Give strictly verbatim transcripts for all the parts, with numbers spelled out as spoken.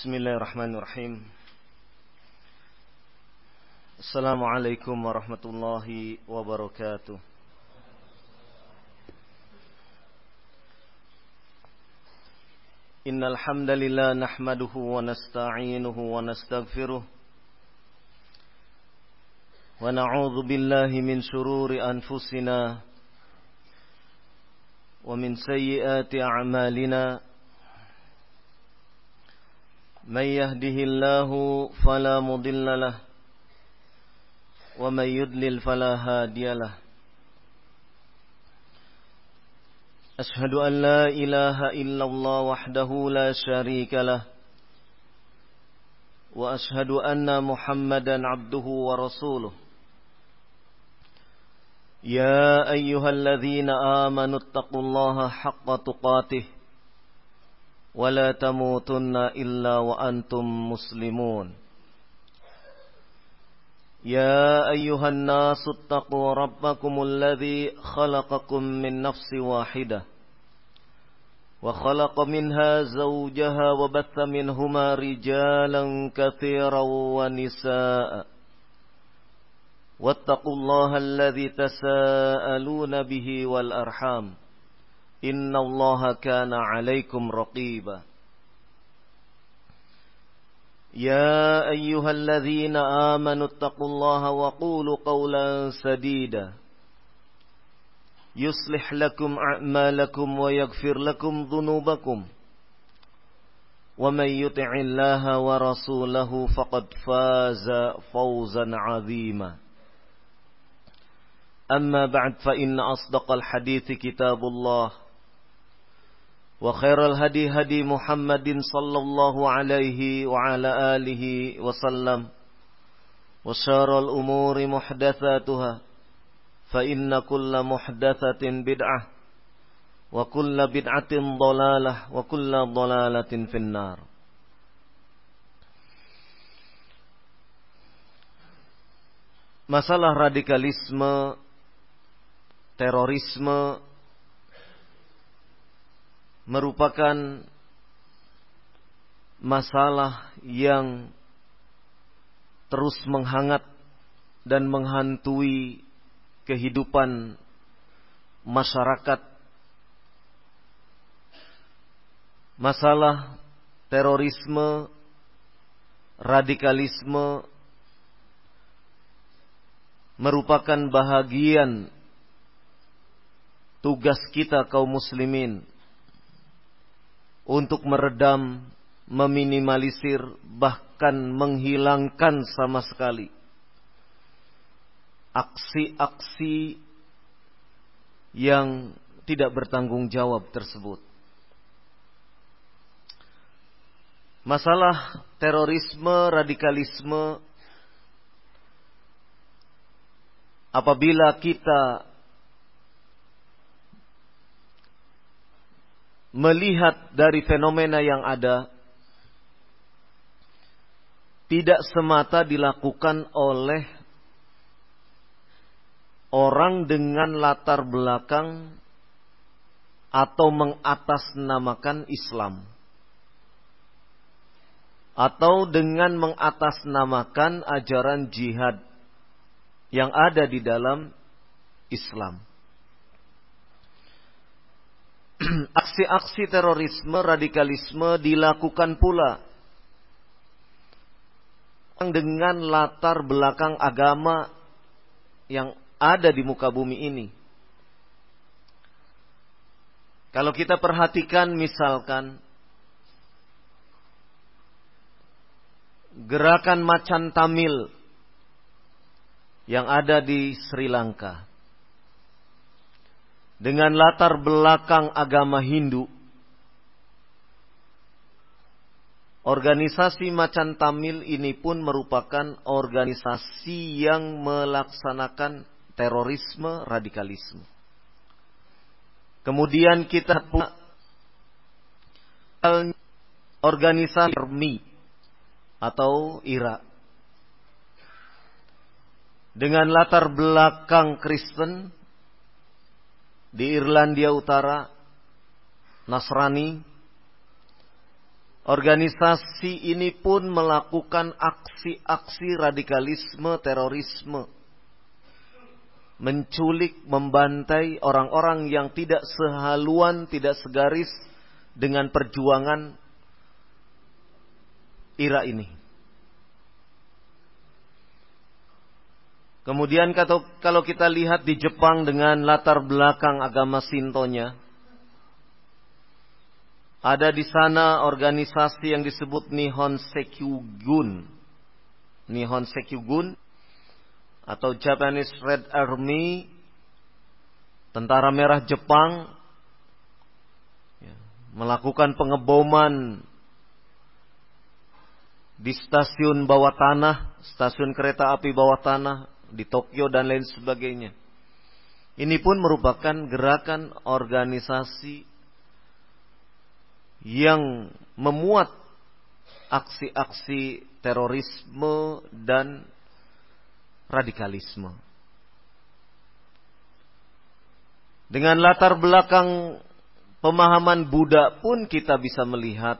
Bismillahirrahmanirrahim. Assalamualaikum warahmatullahi wabarakatuh. Innal hamdalillah nahmaduhu wa nasta'inuhu wa nastaghfiruh wa na'udzu billahi min shururi anfusina wa min sayyiati a'malina. Man yahdihillahu fala mudilla lahu wa man yudlil fala hadiya lahu. Ashhadu an la ilaha illallah wahdahu la syarika lah wa ashhadu anna Muhammadan abduhu wa rasuluh. Ya ayyuhalladzina amanu taqullaha haqqa tuqatih wa la tamutunna illa wa antum muslimun. Ya ayyuhan nasu taqu rabbakumul ladzi khalaqakum min nafsin wahidah wa khalaqa minha zawjaha wa batha minhuma rijalan katsiran wa nisaa'a wattaqullaha alladzi tasaaluna bihi wal arham innallaha kana 'alaikum raqiba. Ya ayyuhalladzina amanu taqullaha wa qulu qawlan sadida yuslih lakum a'malakum wa yaghfir lakum dhunubakum wa may yuti'illaha wa rasulahu faqad faza fawzan 'azima. Amma ba'd, fa inna asdaqal hadithi kitabullah wa khairal hadi hadi Muhammadin sallallahu alaihi wa ala alihi wa sallam wa syarrul umuri muhdatsatuha fa inna kulla muhdatsatin bid'ah wa kulla bid'atin dhalalah wa kulla dhalalatin finnar. Masalah radikalisme, terorisme merupakan masalah yang terus menghangat dan menghantui kehidupan masyarakat. Masalah terorisme, radikalisme merupakan bahagian tugas kita kaum muslimin untuk meredam, meminimalisir, bahkan menghilangkan sama sekali aksi-aksi yang tidak bertanggung jawab tersebut. Masalah terorisme, radikalisme, apabila kita melihat dari fenomena yang ada, tidak semata dilakukan oleh orang dengan latar belakang atau mengatasnamakan Islam, atau dengan mengatasnamakan ajaran jihad yang ada di dalam Islam. Aksi-aksi terorisme, radikalisme dilakukan pula dengan latar belakang agama yang ada di muka bumi ini. Kalau kita perhatikan misalkan gerakan Macan Tamil yang ada di Sri Lanka dengan latar belakang agama Hindu. Organisasi Macan Tamil ini pun merupakan organisasi yang melaksanakan terorisme, radikalisme. Kemudian kita punya organisasi R M I atau I R A dengan latar belakang Kristen di Irlandia Utara, Nasrani, organisasi ini pun melakukan aksi-aksi radikalisme, terorisme. Menculik, membantai orang-orang yang tidak sehaluan, tidak segaris dengan perjuangan era ini. Kemudian kalau kita lihat di Jepang dengan latar belakang agama Shintonya, ada di sana organisasi yang disebut Nihon Sekyugun. Nihon Sekyugun atau Japanese Red Army, tentara merah Jepang, ya, melakukan pengeboman di stasiun bawah tanah, stasiun kereta api bawah tanah di Tokyo dan lain sebagainya. Ini pun merupakan gerakan organisasi yang memuat aksi-aksi terorisme dan radikalisme. Dengan latar belakang pemahaman Buddha pun kita bisa melihat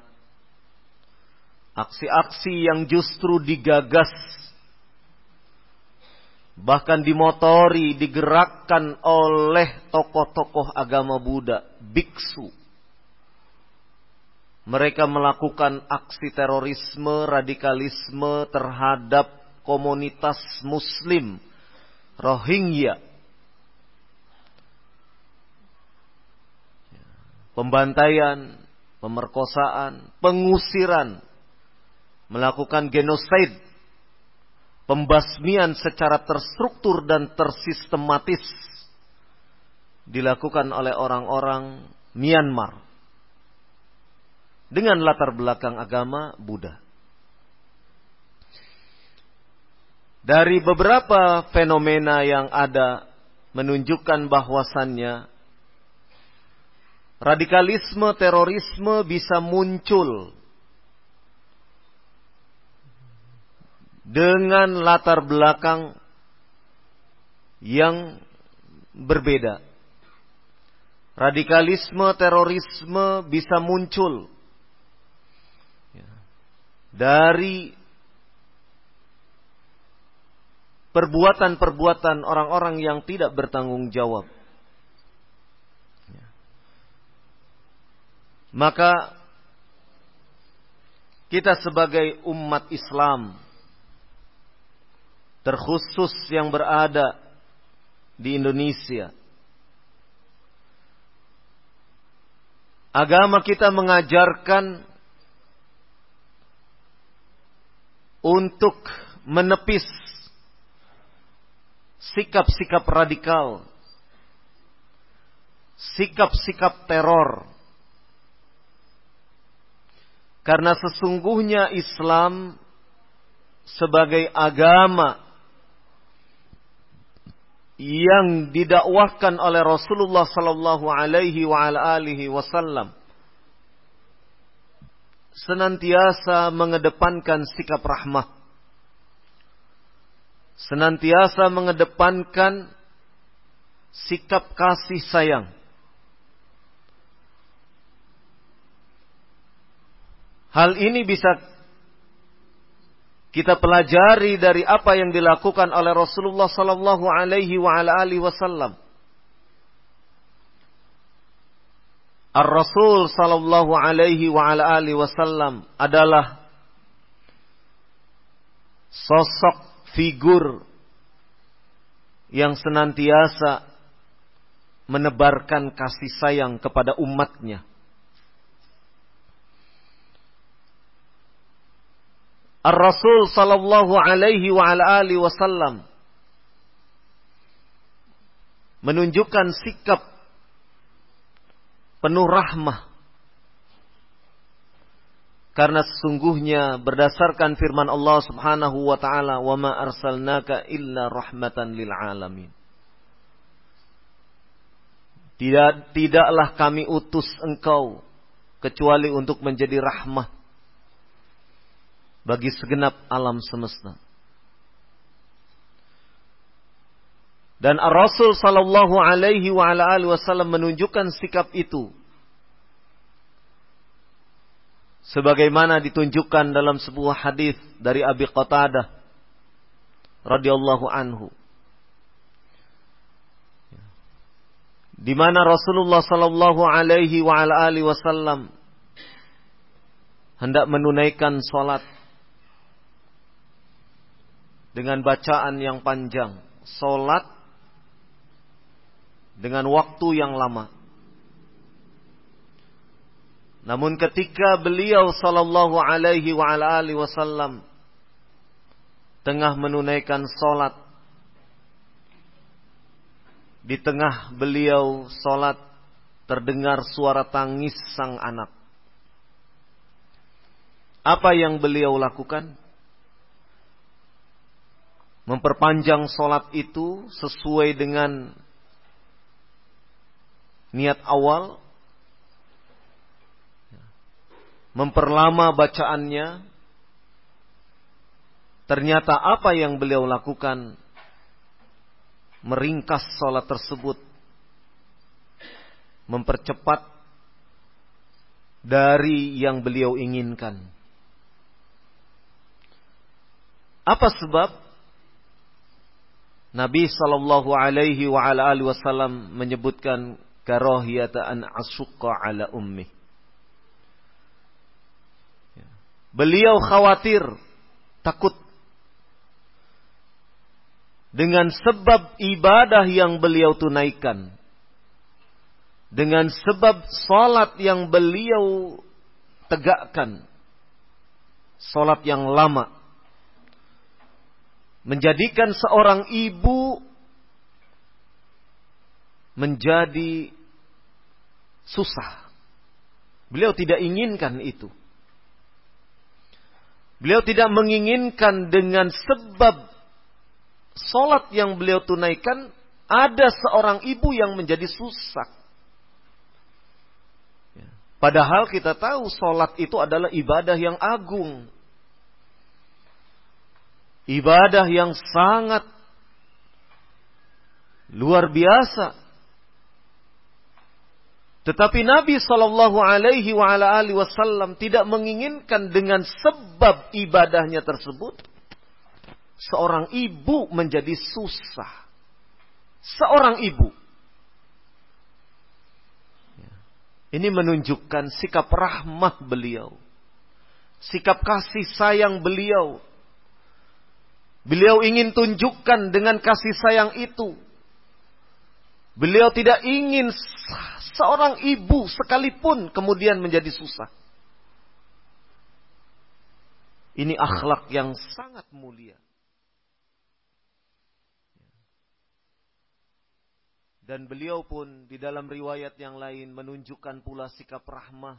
aksi-aksi yang justru digagas, bahkan dimotori, digerakkan oleh tokoh-tokoh agama Buddha, biksu. Mereka melakukan aksi terorisme, radikalisme terhadap komunitas Muslim Rohingya. Pembantaian, pemerkosaan, pengusiran, melakukan genosid, pembasmian secara terstruktur dan tersistematis dilakukan oleh orang-orang Myanmar dengan latar belakang agama Buddha. Dari beberapa fenomena yang ada menunjukkan bahwasannya radikalisme, terorisme bisa muncul dengan latar belakang yang berbeda. Radikalisme, terorisme bisa muncul dari perbuatan-perbuatan orang-orang yang tidak bertanggung jawab. Maka kita sebagai umat Islam, terkhusus yang berada di Indonesia, agama kita mengajarkan untuk menepis sikap-sikap radikal, sikap-sikap teror. Karena sesungguhnya Islam sebagai agama yang didakwahkan oleh Rasulullah sallallahu alaihi wa ala alihi wasallam senantiasa mengedepankan sikap rahmah, senantiasa mengedepankan sikap kasih sayang. Hal ini bisa kita pelajari dari apa yang dilakukan oleh Rasulullah sallallahu alaihi wa ala alihi wasallam. Ar-Rasul sallallahu alaihi wa ala alihi wasallam adalah sosok figur yang senantiasa menebarkan kasih sayang kepada umatnya. Ar-Rasul sallallahu alaihi wa ala alihi wasallam menunjukkan sikap penuh rahmah. Karena sesungguhnya berdasarkan firman Allah Subhanahu wa taala, "Wa ma arsalnaka illa rahmatan lil alamin." Tidak tidaklah kami utus engkau kecuali untuk menjadi rahmah bagi segenap alam semesta. Dan Ar-Rasul sallallahu alaihi wa ala alihi wasallam menunjukkan sikap itu sebagaimana ditunjukkan dalam sebuah hadis dari Abi Qatadah radhiyallahu anhu, di mana Rasulullah sallallahu alaihi wa ala alihi wasallam hendak menunaikan salat dengan bacaan yang panjang, salat dengan waktu yang lama. Namun ketika beliau sallallahu alaihi wa ala alihi wasallam tengah menunaikan salat, di tengah beliau salat terdengar suara tangis sang anak. Apa yang beliau lakukan? Memperpanjang salat itu sesuai dengan niat awal, memperlama bacaannya. Ternyata apa yang beliau lakukan? Meringkas salat tersebut, mempercepat dari yang beliau inginkan. Apa sebab? Nabi sallallahu alaihi wa ala alihi wasallam menyebutkan karahiyata an asyqa ala ummi. Beliau khawatir, takut dengan sebab ibadah yang beliau tunaikan, dengan sebab salat yang beliau tegakkan, salat yang lama, menjadikan seorang ibu menjadi susah. Beliau tidak inginkan itu. Beliau tidak menginginkan dengan sebab salat yang beliau tunaikan ada seorang ibu yang menjadi susah. Padahal kita tahu salat itu adalah ibadah yang agung. Ibadah yang sangat luar biasa. Tetapi Nabi sallallahu alaihi wa ala alihi wasallam tidak menginginkan dengan sebab ibadahnya tersebut seorang ibu menjadi susah. Seorang ibu. Ini menunjukkan sikap rahmah beliau. Sikap kasih sayang beliau. Beliau ingin tunjukkan dengan kasih sayang itu. Beliau tidak ingin seorang ibu sekalipun kemudian menjadi susah. Ini akhlak yang sangat mulia. Dan beliau pun di dalam riwayat yang lain menunjukkan pula sikap rahmah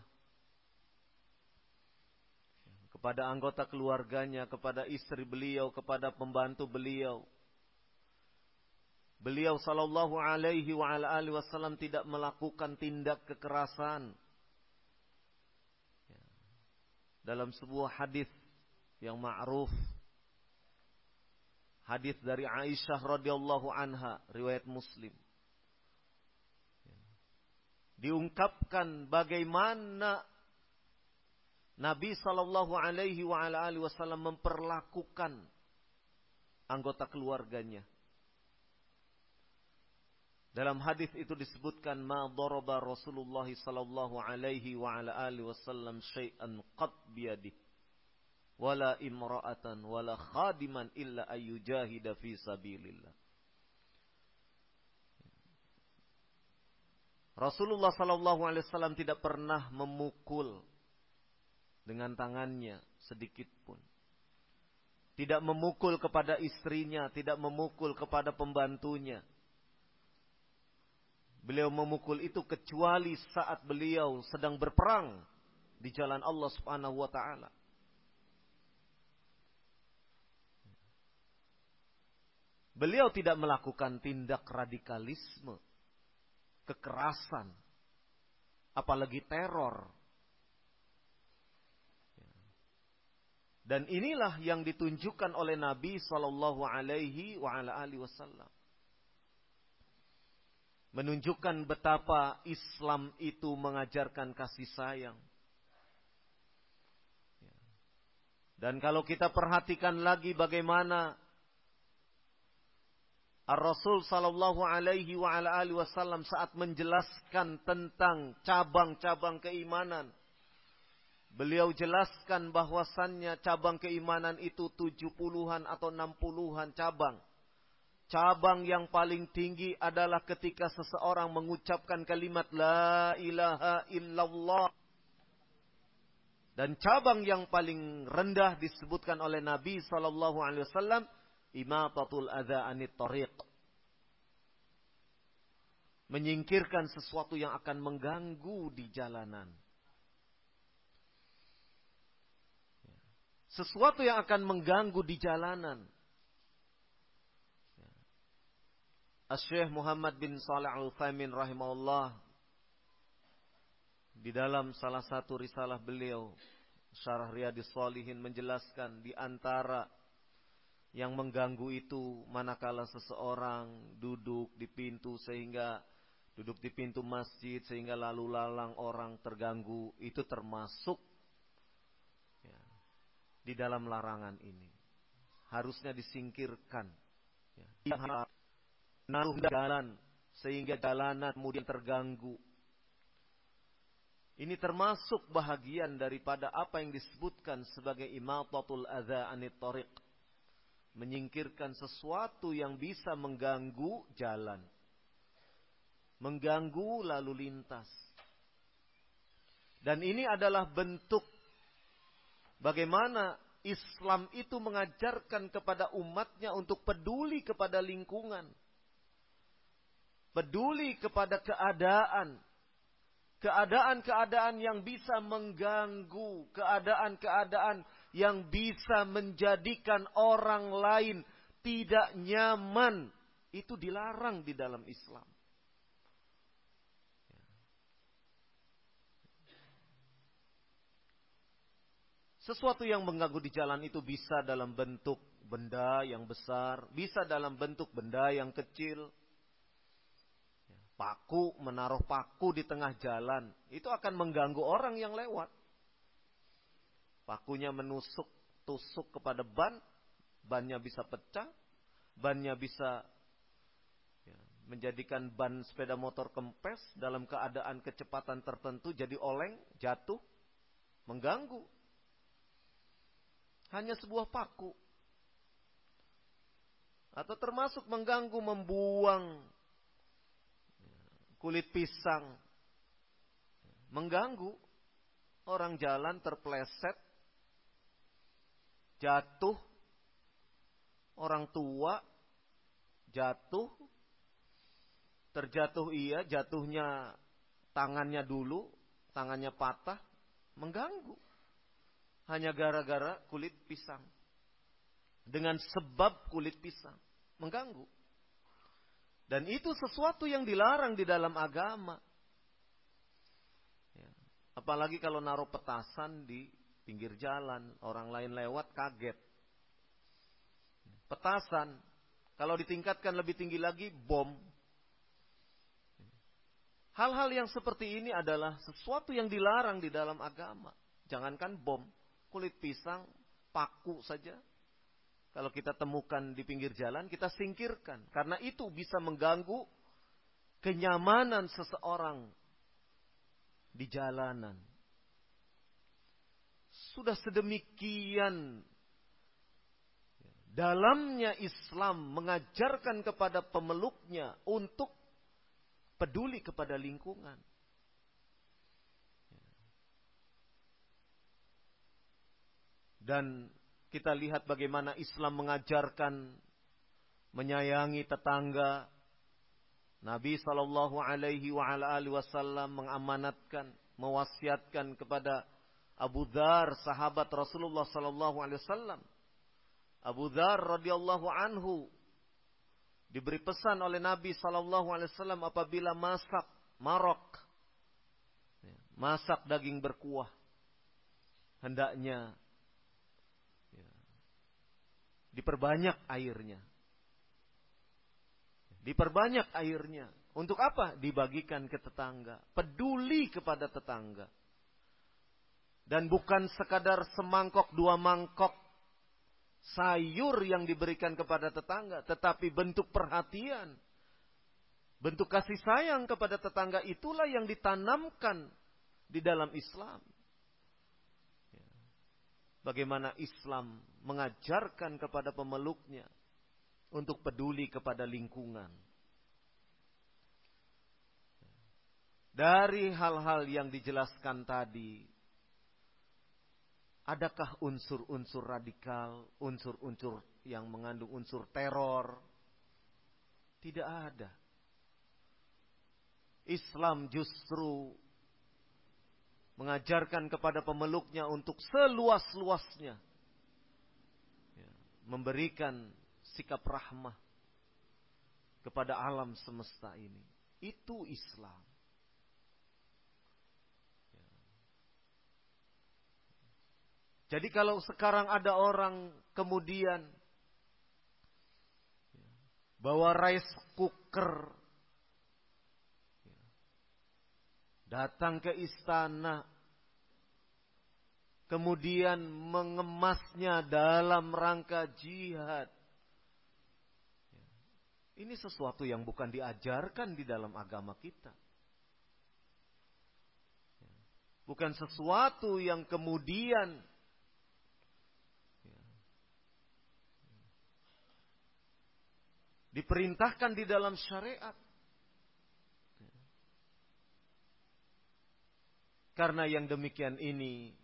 kepada anggota keluarganya, kepada istri beliau, kepada pembantu beliau. Beliau sallallahu alaihi wa ala alihi wasallam tidak melakukan tindak kekerasan. Dalam sebuah hadis yang ma'ruf, hadis dari Aisyah radhiyallahu anha, riwayat Muslim, diungkapkan bagaimana Nabi sallallahu alaihi wa ala alihi wasallam memperlakukan anggota keluarganya. Dalam hadis itu disebutkan, ma daraba Rasulullah sallallahu alaihi wa ala alihi wasallam syai'an qad biyadihi wala imra'atan wala khadiman illa ayyujahida fi sabilillah. Rasulullah sallallahu alaihi wasallam tidak pernah memukul dengan tangannya sedikit pun. Tidak memukul kepada istrinya, tidak memukul kepada pembantunya. Beliau memukul itu kecuali saat beliau sedang berperang di jalan Allah Subhanahu wa taala. Beliau tidak melakukan tindak radikalisme, kekerasan, apalagi teror. Dan inilah yang ditunjukkan oleh Nabi sallallahu alaihi wa ala alihi wasallam. Menunjukkan betapa Islam itu mengajarkan kasih sayang. Dan kalau kita perhatikan lagi bagaimana Ar-Rasul sallallahu alaihi wa ala alihi wasallam saat menjelaskan tentang cabang-cabang keimanan, beliau jelaskan bahwasannya cabang keimanan itu tujuh puluhan atau enam puluhan cabang. Cabang yang paling tinggi adalah ketika seseorang mengucapkan kalimat la ilaha illallah. Dan cabang yang paling rendah disebutkan oleh Nabi sallallahu alaihi wasallam, imatatul adza anit thariq. Menyingkirkan sesuatu yang akan mengganggu di jalanan. Sesuatu yang akan mengganggu di jalanan. Asy-Syaikh Muhammad bin Shalih Al-Utsaimin rahimahullah di dalam salah satu risalah beliau, Syarah Riyadhis Shalihin, menjelaskan di antara yang mengganggu itu manakala seseorang duduk di pintu sehingga duduk di pintu masjid sehingga lalu lalang orang terganggu, itu termasuk ya, di dalam larangan ini. Harusnya disingkirkan. Ya. Naruh jalan sehingga jalanan kemudian terganggu. Ini termasuk bahagian daripada apa yang disebutkan sebagai imatatul adza anit thariq. Menyingkirkan sesuatu yang bisa mengganggu jalan. Mengganggu lalu lintas. Dan ini adalah bentuk bagaimana Islam itu mengajarkan kepada umatnya untuk peduli kepada lingkungan. Peduli kepada keadaan. Keadaan-keadaan yang bisa mengganggu. Keadaan-keadaan yang bisa menjadikan orang lain tidak nyaman. Itu dilarang di dalam Islam. Sesuatu yang mengganggu di jalan itu bisa dalam bentuk benda yang besar. Bisa dalam bentuk benda yang kecil. Paku, menaruh paku di tengah jalan, itu akan mengganggu orang yang lewat. Pakunya menusuk, tusuk kepada ban, bannya bisa pecah, bannya bisa ya, menjadikan ban sepeda motor kempes dalam keadaan kecepatan tertentu jadi oleng, jatuh, mengganggu. Hanya sebuah paku. Atau termasuk mengganggu, membuang kulit pisang, mengganggu. Orang jalan terpleset, jatuh, orang tua jatuh, terjatuh iya, jatuhnya tangannya dulu, tangannya patah, mengganggu. Hanya gara-gara kulit pisang. Dengan sebab kulit pisang, mengganggu. Dan itu sesuatu yang dilarang di dalam agama. Ya. Apalagi kalau naruh petasan di pinggir jalan, orang lain lewat kaget. Petasan, kalau ditingkatkan lebih tinggi lagi, bom. Hal-hal yang seperti ini adalah sesuatu yang dilarang di dalam agama. Jangankan bom, kulit pisang, paku saja. Kalau kita temukan di pinggir jalan, kita singkirkan. Karena itu bisa mengganggu kenyamanan seseorang di jalanan. Sudah sedemikian dalamnya Islam mengajarkan kepada pemeluknya untuk peduli kepada lingkungan. Dan kita lihat bagaimana Islam mengajarkan menyayangi tetangga. Nabi sallallahu alaihi wasallam mengamanatkan, mewasiatkan kepada Abu Dzar, sahabat Rasulullah sallallahu alaihi wasallam. Abu Dzar radhiyallahu anhu diberi pesan oleh Nabi sallallahu alaihi wasallam apabila masak marok, masak daging berkuah, hendaknya ya, diperbanyak airnya. Diperbanyak airnya. Untuk apa? Dibagikan ke tetangga. Peduli kepada tetangga. Dan bukan sekadar semangkok dua mangkok sayur yang diberikan kepada tetangga, tetapi bentuk perhatian, bentuk kasih sayang kepada tetangga itulah yang ditanamkan di dalam Islam. Bagaimana Islam mengajarkan kepada pemeluknya untuk peduli kepada lingkungan. Dari hal-hal yang dijelaskan tadi, adakah unsur-unsur radikal, unsur-unsur yang mengandung unsur teror? Tidak ada. Islam justru mengajarkan kepada pemeluknya untuk seluas-luasnya ya, memberikan sikap rahmah kepada alam semesta ini. Itu Islam. Jadi kalau sekarang ada orang kemudian bawa rice cooker datang ke istana, kemudian mengemasnya dalam rangka jihad, ini sesuatu yang bukan diajarkan di dalam agama kita. Bukan sesuatu yang kemudian diperintahkan di dalam syariat. Karena yang demikian ini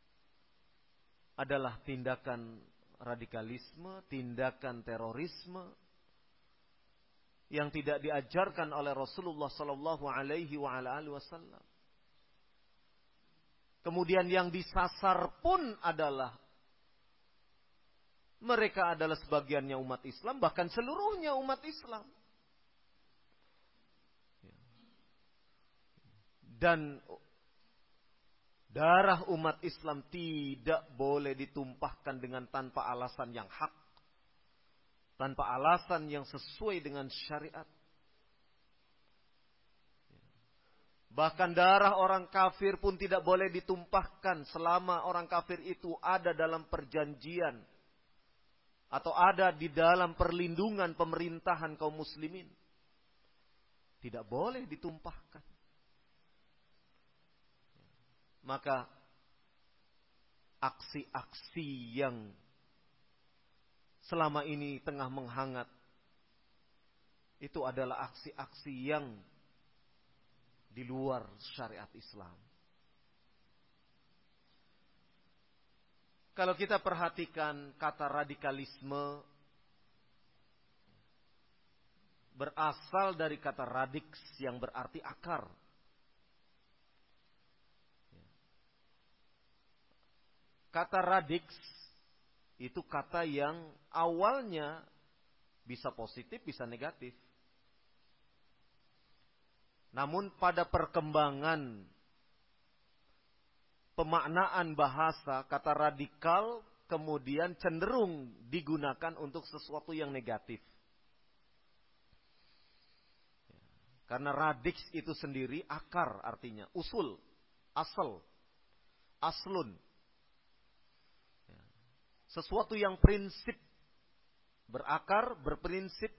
adalah tindakan radikalisme, tindakan terorisme yang tidak diajarkan oleh Rasulullah sallallahu alaihi wasallam. Kemudian yang disasar pun adalah mereka adalah sebagiannya umat Islam, bahkan seluruhnya umat Islam. Dan darah umat Islam tidak boleh ditumpahkan dengan tanpa alasan yang hak, tanpa alasan yang sesuai dengan syariat. Bahkan darah orang kafir pun tidak boleh ditumpahkan selama orang kafir itu ada dalam perjanjian atau ada di dalam perlindungan pemerintahan kaum muslimin. Tidak boleh ditumpahkan. Maka aksi-aksi yang selama ini tengah menghangat itu adalah aksi-aksi yang di luar syariat Islam. Kalau kita perhatikan kata radikalisme berasal dari kata radix yang berarti akar. Kata radix itu kata yang awalnya bisa positif, bisa negatif. Namun pada perkembangan pemaknaan bahasa, kata radikal kemudian cenderung digunakan untuk sesuatu yang negatif. Karena radix itu sendiri akar artinya, usul, asal, aslun. Sesuatu yang prinsip, berakar, berprinsip,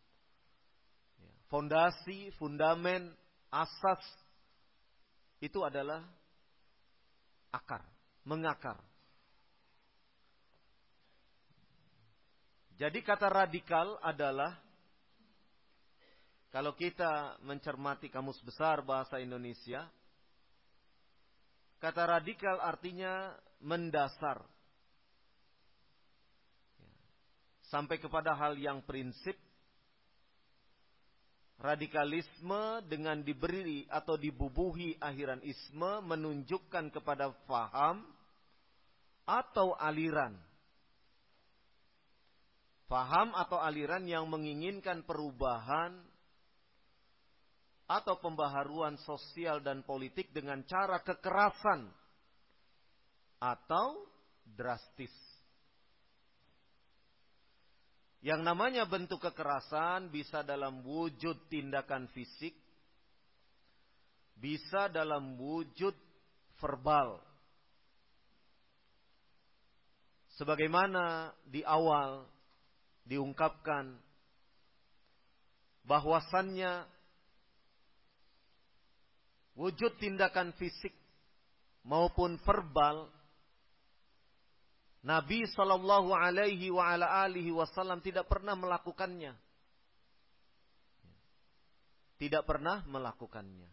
fondasi, fundamen, asas, itu adalah akar, mengakar. Jadi kata radikal adalah, kalau kita mencermati Kamus Besar Bahasa Indonesia, kata radikal artinya mendasar. Sampai kepada hal yang prinsip. Radikalisme dengan diberi atau dibubuhi akhiran isme menunjukkan kepada faham atau aliran. Faham atau aliran yang menginginkan perubahan atau pembaharuan sosial dan politik dengan cara kekerasan atau drastis. Yang namanya bentuk kekerasan bisa dalam wujud tindakan fisik, bisa dalam wujud verbal, Sebagaimana di awal diungkapkan bahwasannya wujud tindakan fisik maupun verbal Nabi sallallahu alaihi wa ala alihi wasallam tidak pernah melakukannya. Tidak pernah melakukannya.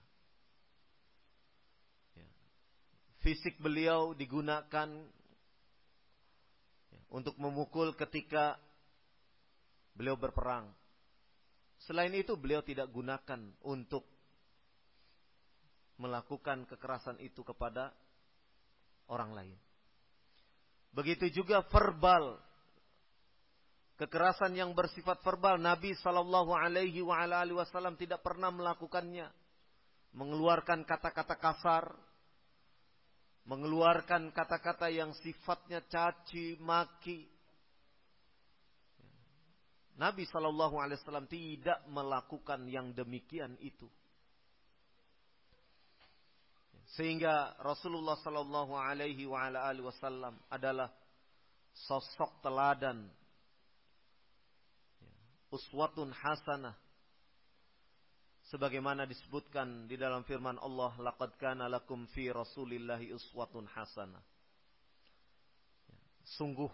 Fisik beliau digunakan untuk memukul ketika beliau berperang. Selain itu beliau tidak gunakan untuk melakukan kekerasan itu kepada orang lain. Begitu juga verbal. Kekerasan yang bersifat verbal Nabi sallallahu alaihi wa ala alihi wasallam tidak pernah melakukannya. Mengeluarkan kata-kata kasar, mengeluarkan kata-kata yang sifatnya caci maki. Nabi sallallahu alaihi wasallam tidak melakukan yang demikian itu. Sehingga Rasulullah sallallahu alaihi wa ala alihi wasallam adalah sosok teladan, uswatun hasanah, sebagaimana disebutkan di dalam firman Allah, laqad kana lakum fi rasulillahi uswatun hasanah. Sungguh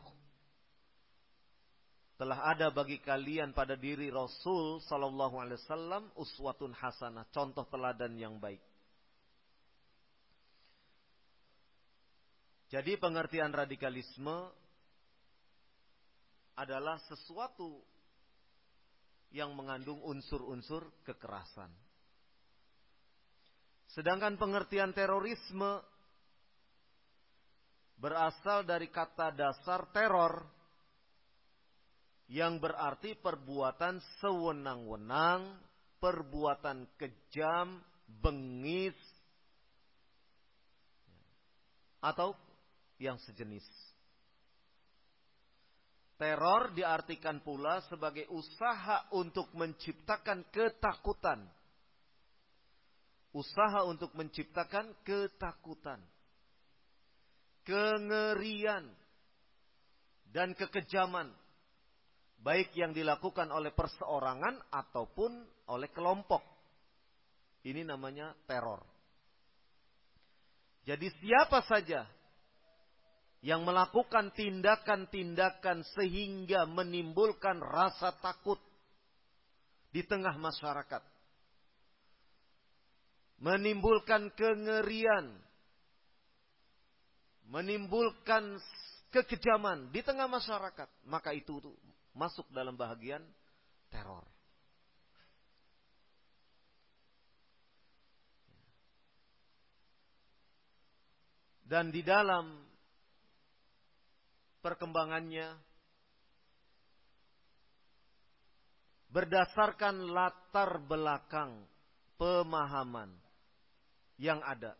telah ada bagi kalian pada diri Rasul sallallahu alaihi wasallam uswatun hasanah, contoh teladan yang baik. Jadi pengertian radikalisme adalah sesuatu yang mengandung unsur-unsur kekerasan. Sedangkan pengertian terorisme berasal dari kata dasar teror yang berarti perbuatan sewenang-wenang, perbuatan kejam, bengis, atau yang sejenis. Teror diartikan pula sebagai usaha untuk menciptakan ketakutan. Usaha untuk menciptakan ketakutan, kengerian, dan kekejaman. Baik yang dilakukan oleh perseorangan ataupun oleh kelompok. Ini namanya teror. Jadi siapa saja yang melakukan tindakan-tindakan sehingga menimbulkan rasa takut di tengah masyarakat, menimbulkan kengerian, menimbulkan kekejaman di tengah masyarakat, maka itu tuh masuk dalam bahagian teror. Dan di dalam perkembangannya berdasarkan latar belakang pemahaman yang ada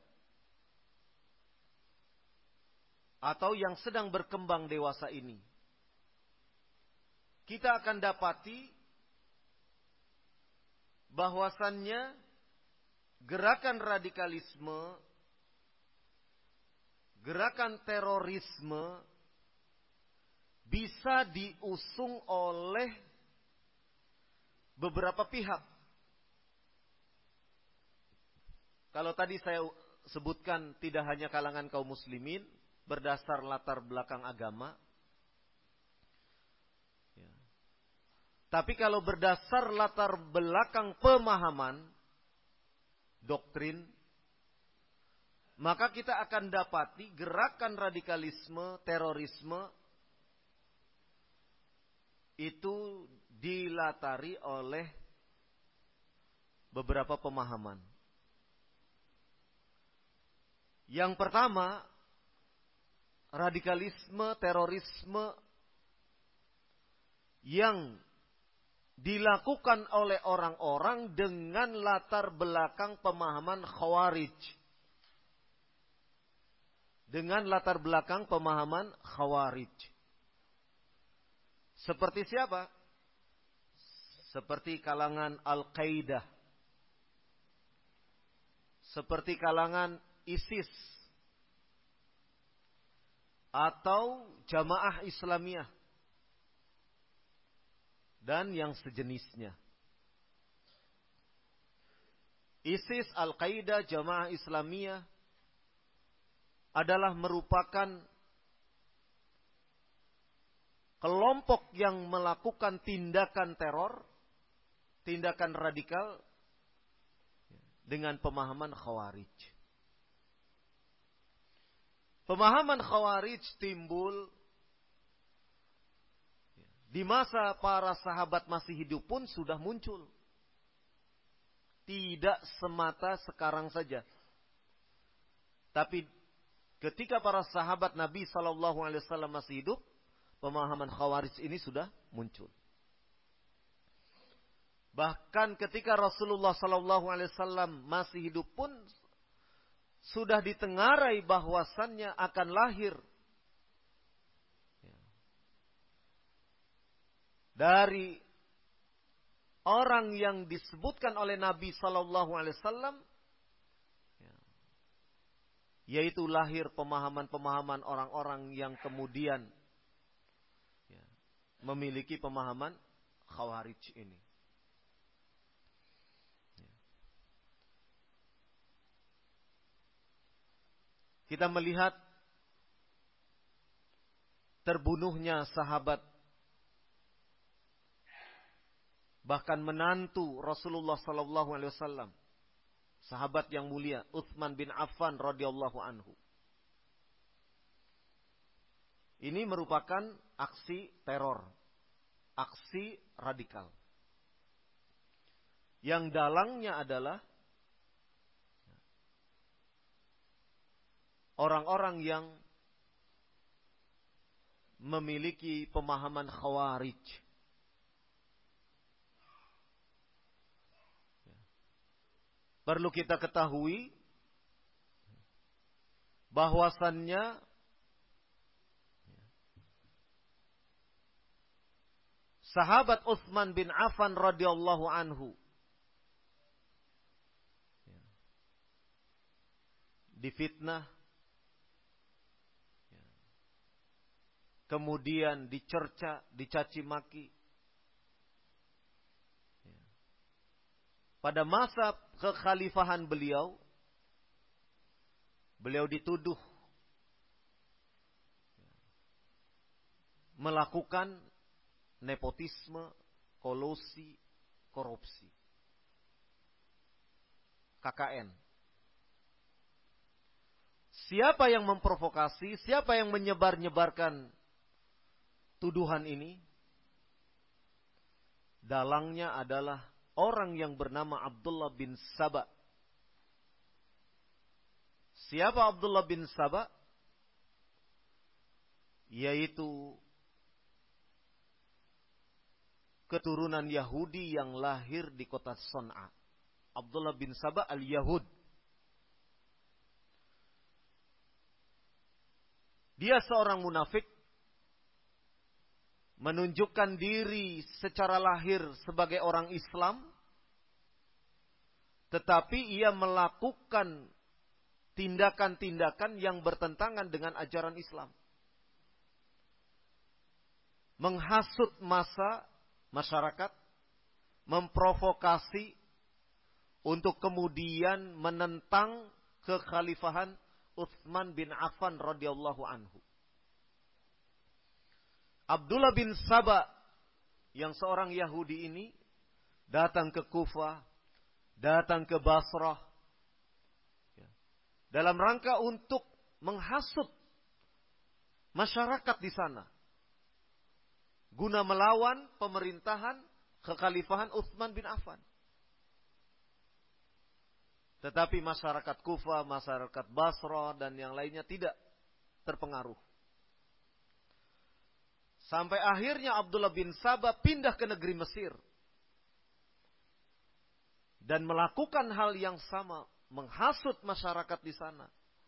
atau yang sedang berkembang dewasa ini, kita akan dapati bahwasannya gerakan radikalisme, gerakan terorisme bisa diusung oleh beberapa pihak. Kalau tadi saya sebutkan tidak hanya kalangan kaum muslimin berdasar latar belakang agama, ya. Tapi kalau berdasar latar belakang pemahaman, doktrin, maka kita akan dapati gerakan radikalisme, terorisme itu dilatari oleh beberapa pemahaman. Yang pertama, radikalisme, terorisme yang dilakukan oleh orang-orang dengan latar belakang pemahaman Khawarij. Dengan latar belakang pemahaman Khawarij. Seperti siapa? Seperti kalangan Al-Qaeda. Seperti kalangan ISIS. atau Jamaah Islamiyah dan yang sejenisnya. ISIS, Al-Qaeda, Jamaah Islamiyah adalah merupakan kelompok yang melakukan tindakan teror, tindakan radikal dengan pemahaman Khawarij. Pemahaman Khawarij timbul di masa para sahabat masih hidup pun sudah muncul. Tidak semata sekarang saja. Tapi ketika para sahabat Nabi shallallahu alaihi wasallam masih hidup, pemahaman Khawarij ini sudah muncul. Bahkan ketika Rasulullah shallallahu alaihi wasallam masih hidup pun sudah ditengarai bahwasannya akan lahir dari orang yang disebutkan oleh Nabi shallallahu alaihi wasallam, yaitu lahir pemahaman-pemahaman orang-orang yang kemudian memiliki pemahaman Khawarij ini. Kita melihat terbunuhnya sahabat, bahkan menantu Rasulullah sallallahu alaihi wasallam, sahabat yang mulia Utsman bin Affan radhiyallahu anhu. Ini merupakan aksi teror, aksi radikal, yang dalangnya adalah orang-orang yang memiliki pemahaman Khawarij. Perlu kita ketahui bahwasannya sahabat Utsman bin Affan radhiyallahu anhu difitnah, kemudian dicerca, dicaci maki. Pada masa kekhalifahan beliau, beliau dituduh melakukan nepotisme, kolusi, korupsi, K K N. Siapa yang memprovokasi, siapa yang menyebar-nyebarkan tuduhan ini? Dalangnya adalah orang yang bernama Abdullah bin Saba. Siapa Abdullah bin Saba? Yaitu keturunan Yahudi yang lahir di kota Son'a. Abdullah bin Saba al-Yahud. Dia seorang munafik, menunjukkan diri secara lahir sebagai orang Islam, tetapi ia melakukan tindakan-tindakan yang bertentangan dengan ajaran Islam. Menghasut massa masyarakat, memprovokasi untuk kemudian menentang kekhalifahan Utsman bin Affan radhiyallahu anhu. Abdullah bin Saba yang seorang Yahudi ini datang ke Kufah, datang ke Basrah, dalam rangka untuk menghasut masyarakat di sana, guna melawan pemerintahan kekhalifahan Utsman bin Affan. Tetapi masyarakat Kufah, masyarakat Basrah dan yang lainnya tidak terpengaruh. Sampai akhirnya Abdullah bin Saba pindah ke negeri Mesir dan melakukan hal yang sama, menghasut masyarakat di sana,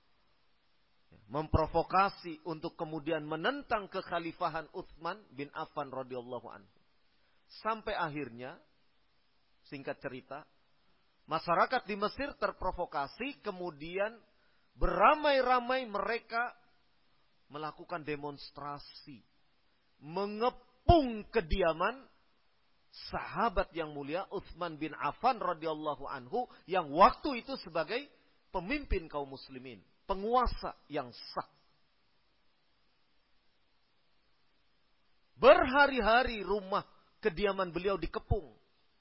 memprovokasi untuk kemudian menentang kekhalifahan Utsman bin Affan radhiyallahu anhu. Sampai akhirnya, singkat cerita, masyarakat di Mesir terprovokasi, kemudian beramai-ramai mereka melakukan demonstrasi, mengepung kediaman sahabat yang mulia Utsman bin Affan radhiyallahu anhu yang waktu itu sebagai pemimpin kaum muslimin, penguasa yang sah. Berhari-hari rumah kediaman beliau dikepung.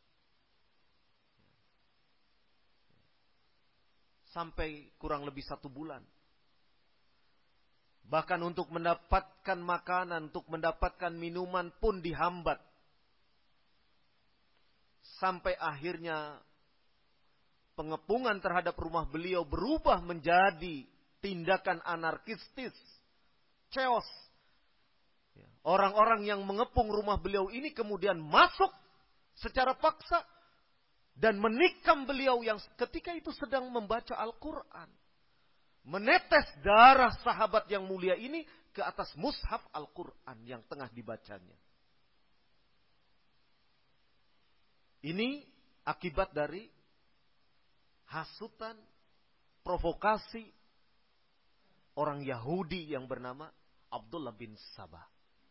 Sampai kurang lebih satu bulan. Bahkan untuk mendapatkan makanan, untuk mendapatkan minuman pun dihambat. Sampai akhirnya pengepungan terhadap rumah beliau berubah menjadi tindakan anarkistis, chaos. Orang-orang yang mengepung rumah beliau ini kemudian masuk secara paksa dan menikam beliau yang ketika itu sedang membaca Al-Quran. Menetes darah sahabat yang mulia ini ke atas mushaf Al-Quran yang tengah dibacanya. Ini akibat dari hasutan, provokasi orang Yahudi yang bernama Abdullah bin Sabah.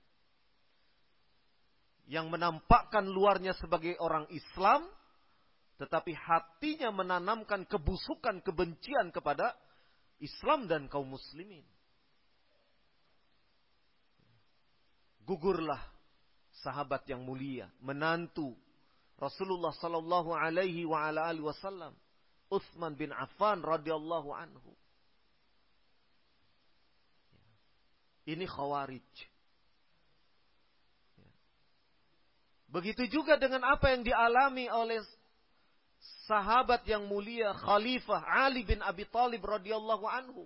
Yang menampakkan luarnya sebagai orang Islam, tetapi hatinya menanamkan kebusukan, kebencian kepada Islam dan kaum muslimin. Gugurlah sahabat yang mulia, menantu Rasulullah sallallahu alaihi wa ala alihi wasallam, Utsman bin Affan radhiyallahu anhu. Ini Khawarij. Begitu juga dengan apa yang dialami oleh sahabat yang mulia Khalifah Ali bin Abi Thalib radhiyallahu anhu.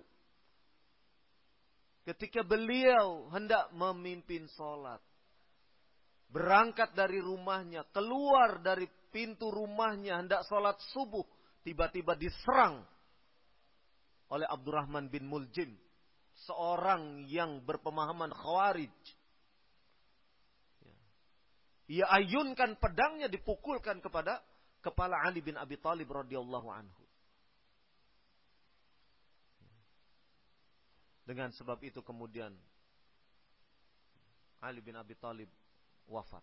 Ketika beliau hendak memimpin sholat, berangkat dari rumahnya, keluar dari pintu rumahnya, hendak sholat subuh, tiba-tiba diserang oleh Abdurrahman bin Muljim, seorang yang berpemahaman Khawarij. Ia ayunkan pedangnya, dipukulkan kepada kepala Ali bin Abi Thalib radhiyallahu anhu. Dengan sebab itu kemudian Ali bin Abi Thalib wafat.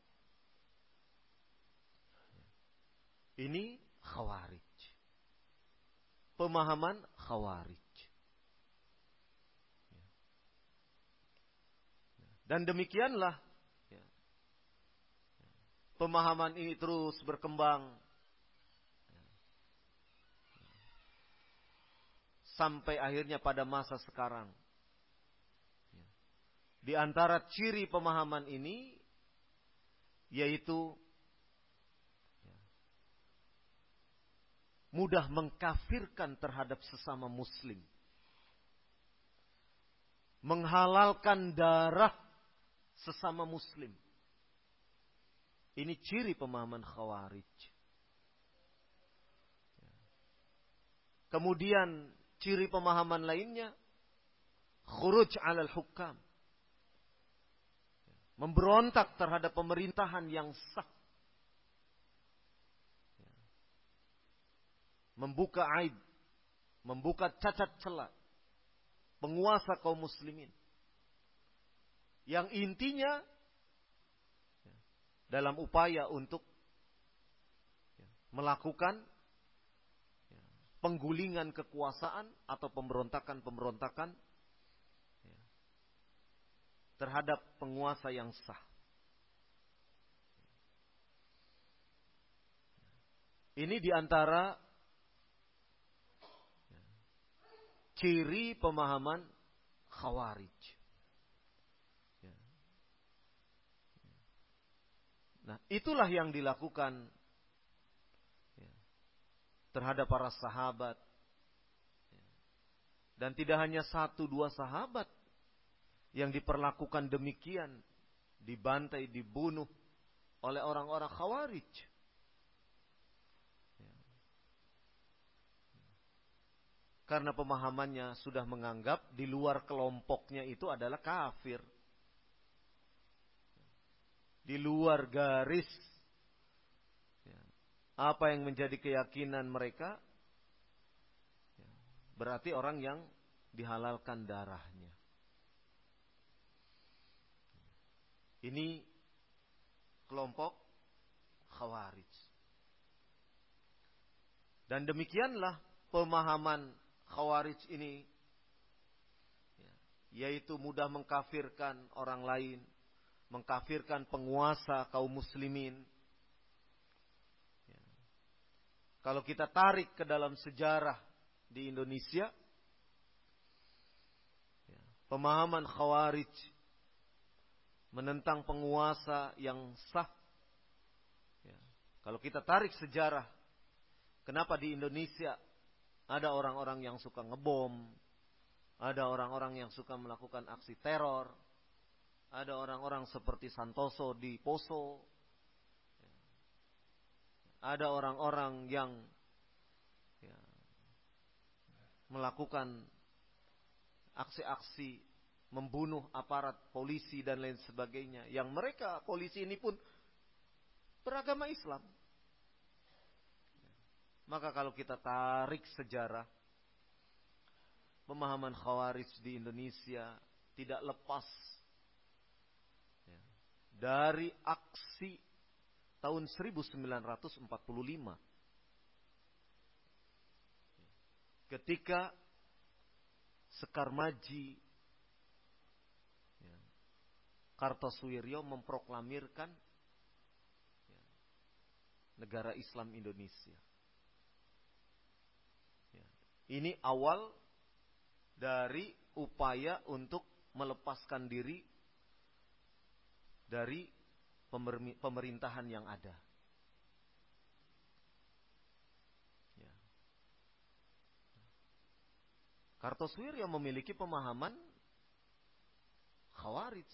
Ini Khawarij. Pemahaman Khawarij. Dan demikianlah pemahaman ini terus berkembang sampai akhirnya pada masa sekarang. Di antara ciri pemahaman ini yaitu mudah mengkafirkan terhadap sesama muslim, menghalalkan darah sesama muslim. Ini ciri pemahaman Khawarij. Kemudian ciri pemahaman lainnya, khuruj 'alal hukam. Memberontak terhadap pemerintahan yang sah. Membuka aib, membuka cacat celah penguasa kaum muslimin. Yang intinya dalam upaya untuk melakukan penggulingan kekuasaan atau pemberontakan-pemberontakan terhadap penguasa yang sah. Ini diantara ciri pemahaman Khawarij. Nah, itulah yang dilakukan ya, terhadap para sahabat. Ya. Dan tidak hanya satu dua sahabat yang diperlakukan demikian, dibantai, dibunuh oleh orang-orang Khawarij. Ya. Karena pemahamannya sudah menganggap di luar kelompoknya itu adalah kafir. Di luar garis ya, apa yang menjadi keyakinan mereka ya, berarti orang yang dihalalkan darahnya. Ini kelompok Khawarij. Dan demikianlah pemahaman Khawarij ini, yaitu mudah mengkafirkan orang lain, mengkafirkan penguasa kaum muslimin. Kalau kita tarik ke dalam sejarah di Indonesia, pemahaman Khawarij menentang penguasa yang sah. Kalau kita tarik sejarah, kenapa di Indonesia ada orang-orang yang suka ngebom, ada orang-orang yang suka melakukan aksi teror, ada orang-orang seperti Santoso di Poso, ada orang-orang yang ya, melakukan aksi-aksi membunuh aparat polisi dan lain sebagainya. Yang mereka polisi ini pun beragama Islam. Maka kalau kita tarik sejarah, pemahaman Khawarij di Indonesia tidak lepas ya, dari aksi tahun seribu sembilan ratus empat puluh lima. Ketika Sekar Maji ya, Kartosuwiryo memproklamirkan ya, negara Islam Indonesia. Ya, ini awal dari upaya untuk melepaskan diri dari pemerintahan yang ada. Ya. Kartosuwiryo memiliki pemahaman Khawarij.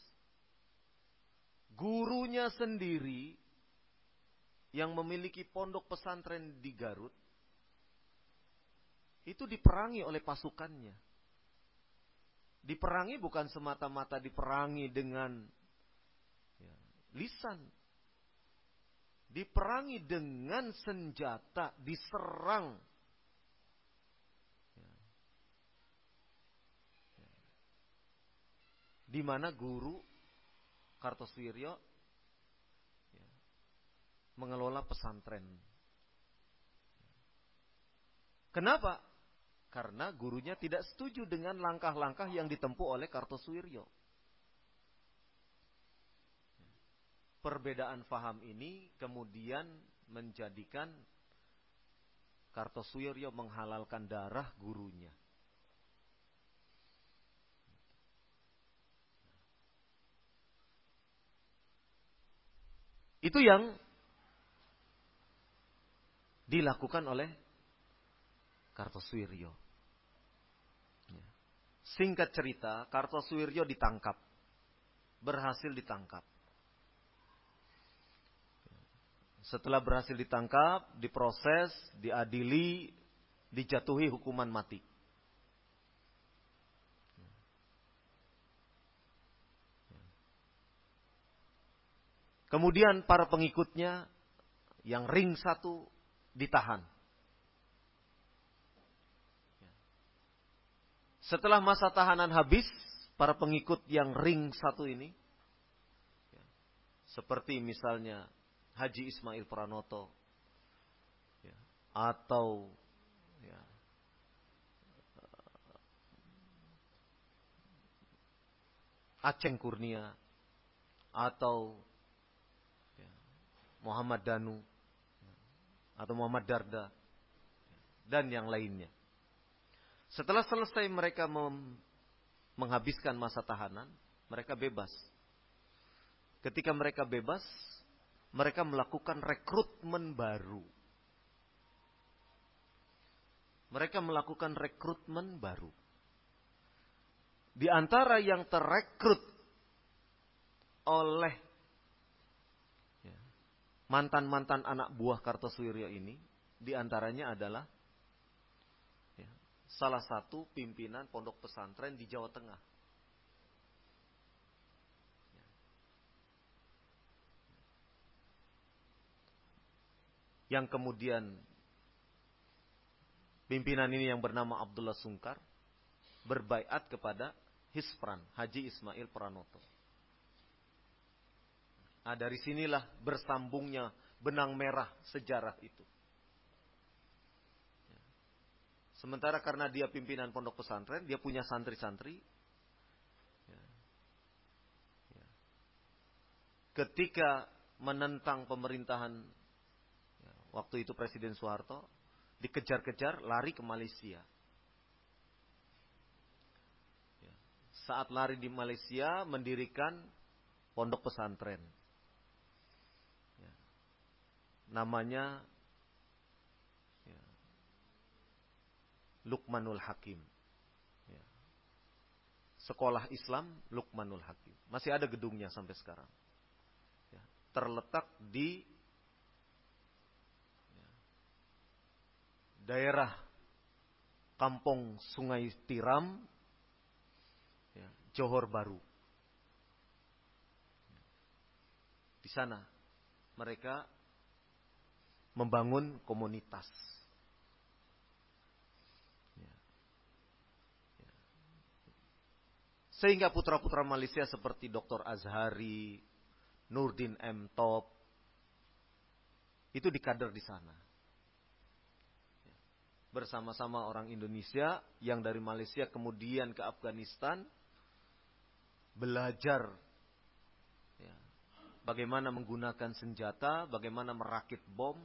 Gurunya sendiri yang memiliki pondok pesantren di Garut itu diperangi oleh pasukannya. Diperangi bukan semata-mata diperangi dengan ya, lisan. Diperangi dengan senjata, diserang. Ya. Ya. Di mana guru Kartosuwiryo ya, mengelola pesantren. Kenapa? Karena gurunya tidak setuju dengan langkah-langkah yang ditempuh oleh Kartosuwiryo. Perbedaan faham ini kemudian menjadikan Kartosuwiryo menghalalkan darah gurunya. Itu yang dilakukan oleh Kartosuwiryo. Singkat cerita, Kartosuwiryo ditangkap. Berhasil ditangkap. Setelah berhasil ditangkap, diproses, diadili, dijatuhi hukuman mati. Kemudian para pengikutnya yang ring satu ditahan. Setelah masa tahanan habis, para pengikut yang ring satu ini, seperti misalnya Haji Ismail Pranoto, ya, atau ya, Aceng Kurnia, atau ya, Muhammad Danu, atau Muhammad Darda, dan yang lainnya. Setelah selesai mereka mem- menghabiskan masa tahanan, mereka bebas. Ketika mereka bebas, mereka melakukan rekrutmen baru. Mereka melakukan rekrutmen baru. Di antara yang terrekrut oleh ya, mantan-mantan anak buah Kartosuwiryo ini, di antaranya adalah ya, salah satu pimpinan pondok pesantren di Jawa Tengah. Yang kemudian pimpinan ini yang bernama Abdullah Sungkar berbaiat kepada Hispran, Haji Ismail Pranoto. Nah, dari sinilah bersambungnya benang merah sejarah itu. Sementara karena dia pimpinan pondok pesantren, dia punya santri-santri. Ketika menentang pemerintahan, waktu itu Presiden Soeharto, dikejar-kejar, lari ke Malaysia. Saat lari di Malaysia, mendirikan pondok pesantren. Namanya Luqmanul Hakim. Ya. Sekolah Islam Luqmanul Hakim. Masih ada gedungnya sampai sekarang. Ya. Terletak di ya, daerah Kampung Sungai Tiram, ya, Johor Bahru. Di sana mereka membangun komunitas. Sehingga putra-putra Malaysia seperti Doktor Azhari, Nurdin M. Top, itu dikader di sana. Bersama-sama orang Indonesia yang dari Malaysia kemudian ke Afghanistan, belajar ya, bagaimana menggunakan senjata, bagaimana merakit bom.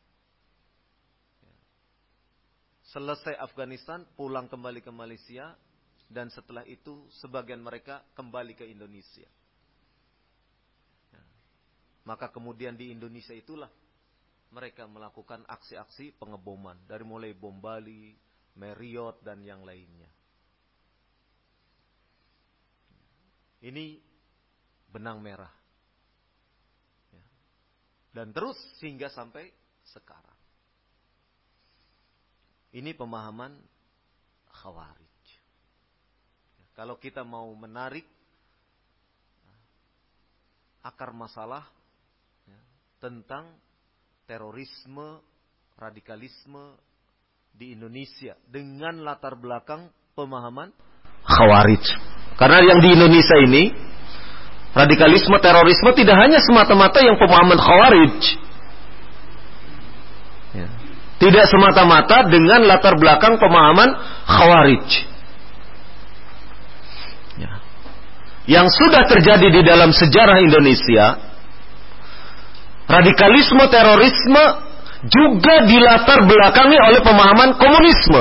Selesai Afghanistan, pulang kembali ke Malaysia. Dan setelah itu sebagian mereka kembali ke Indonesia. Ya. Maka kemudian di Indonesia itulah mereka melakukan aksi-aksi pengeboman. Dari mulai bom Bali, Marriott dan yang lainnya. Ini benang merah. Ya. Dan terus hingga sampai sekarang. Ini pemahaman Khawarij. Kalau kita mau menarik akar masalah ya, tentang terorisme, radikalisme di Indonesia dengan latar belakang pemahaman Khawarij. Karena yang di Indonesia ini radikalisme, terorisme tidak hanya semata-mata yang pemahaman Khawarij. Ya. Tidak semata-mata dengan latar belakang pemahaman Khawarij. Yang sudah terjadi di dalam sejarah Indonesia, radikalisme, terorisme juga dilatar belakangi oleh pemahaman komunisme.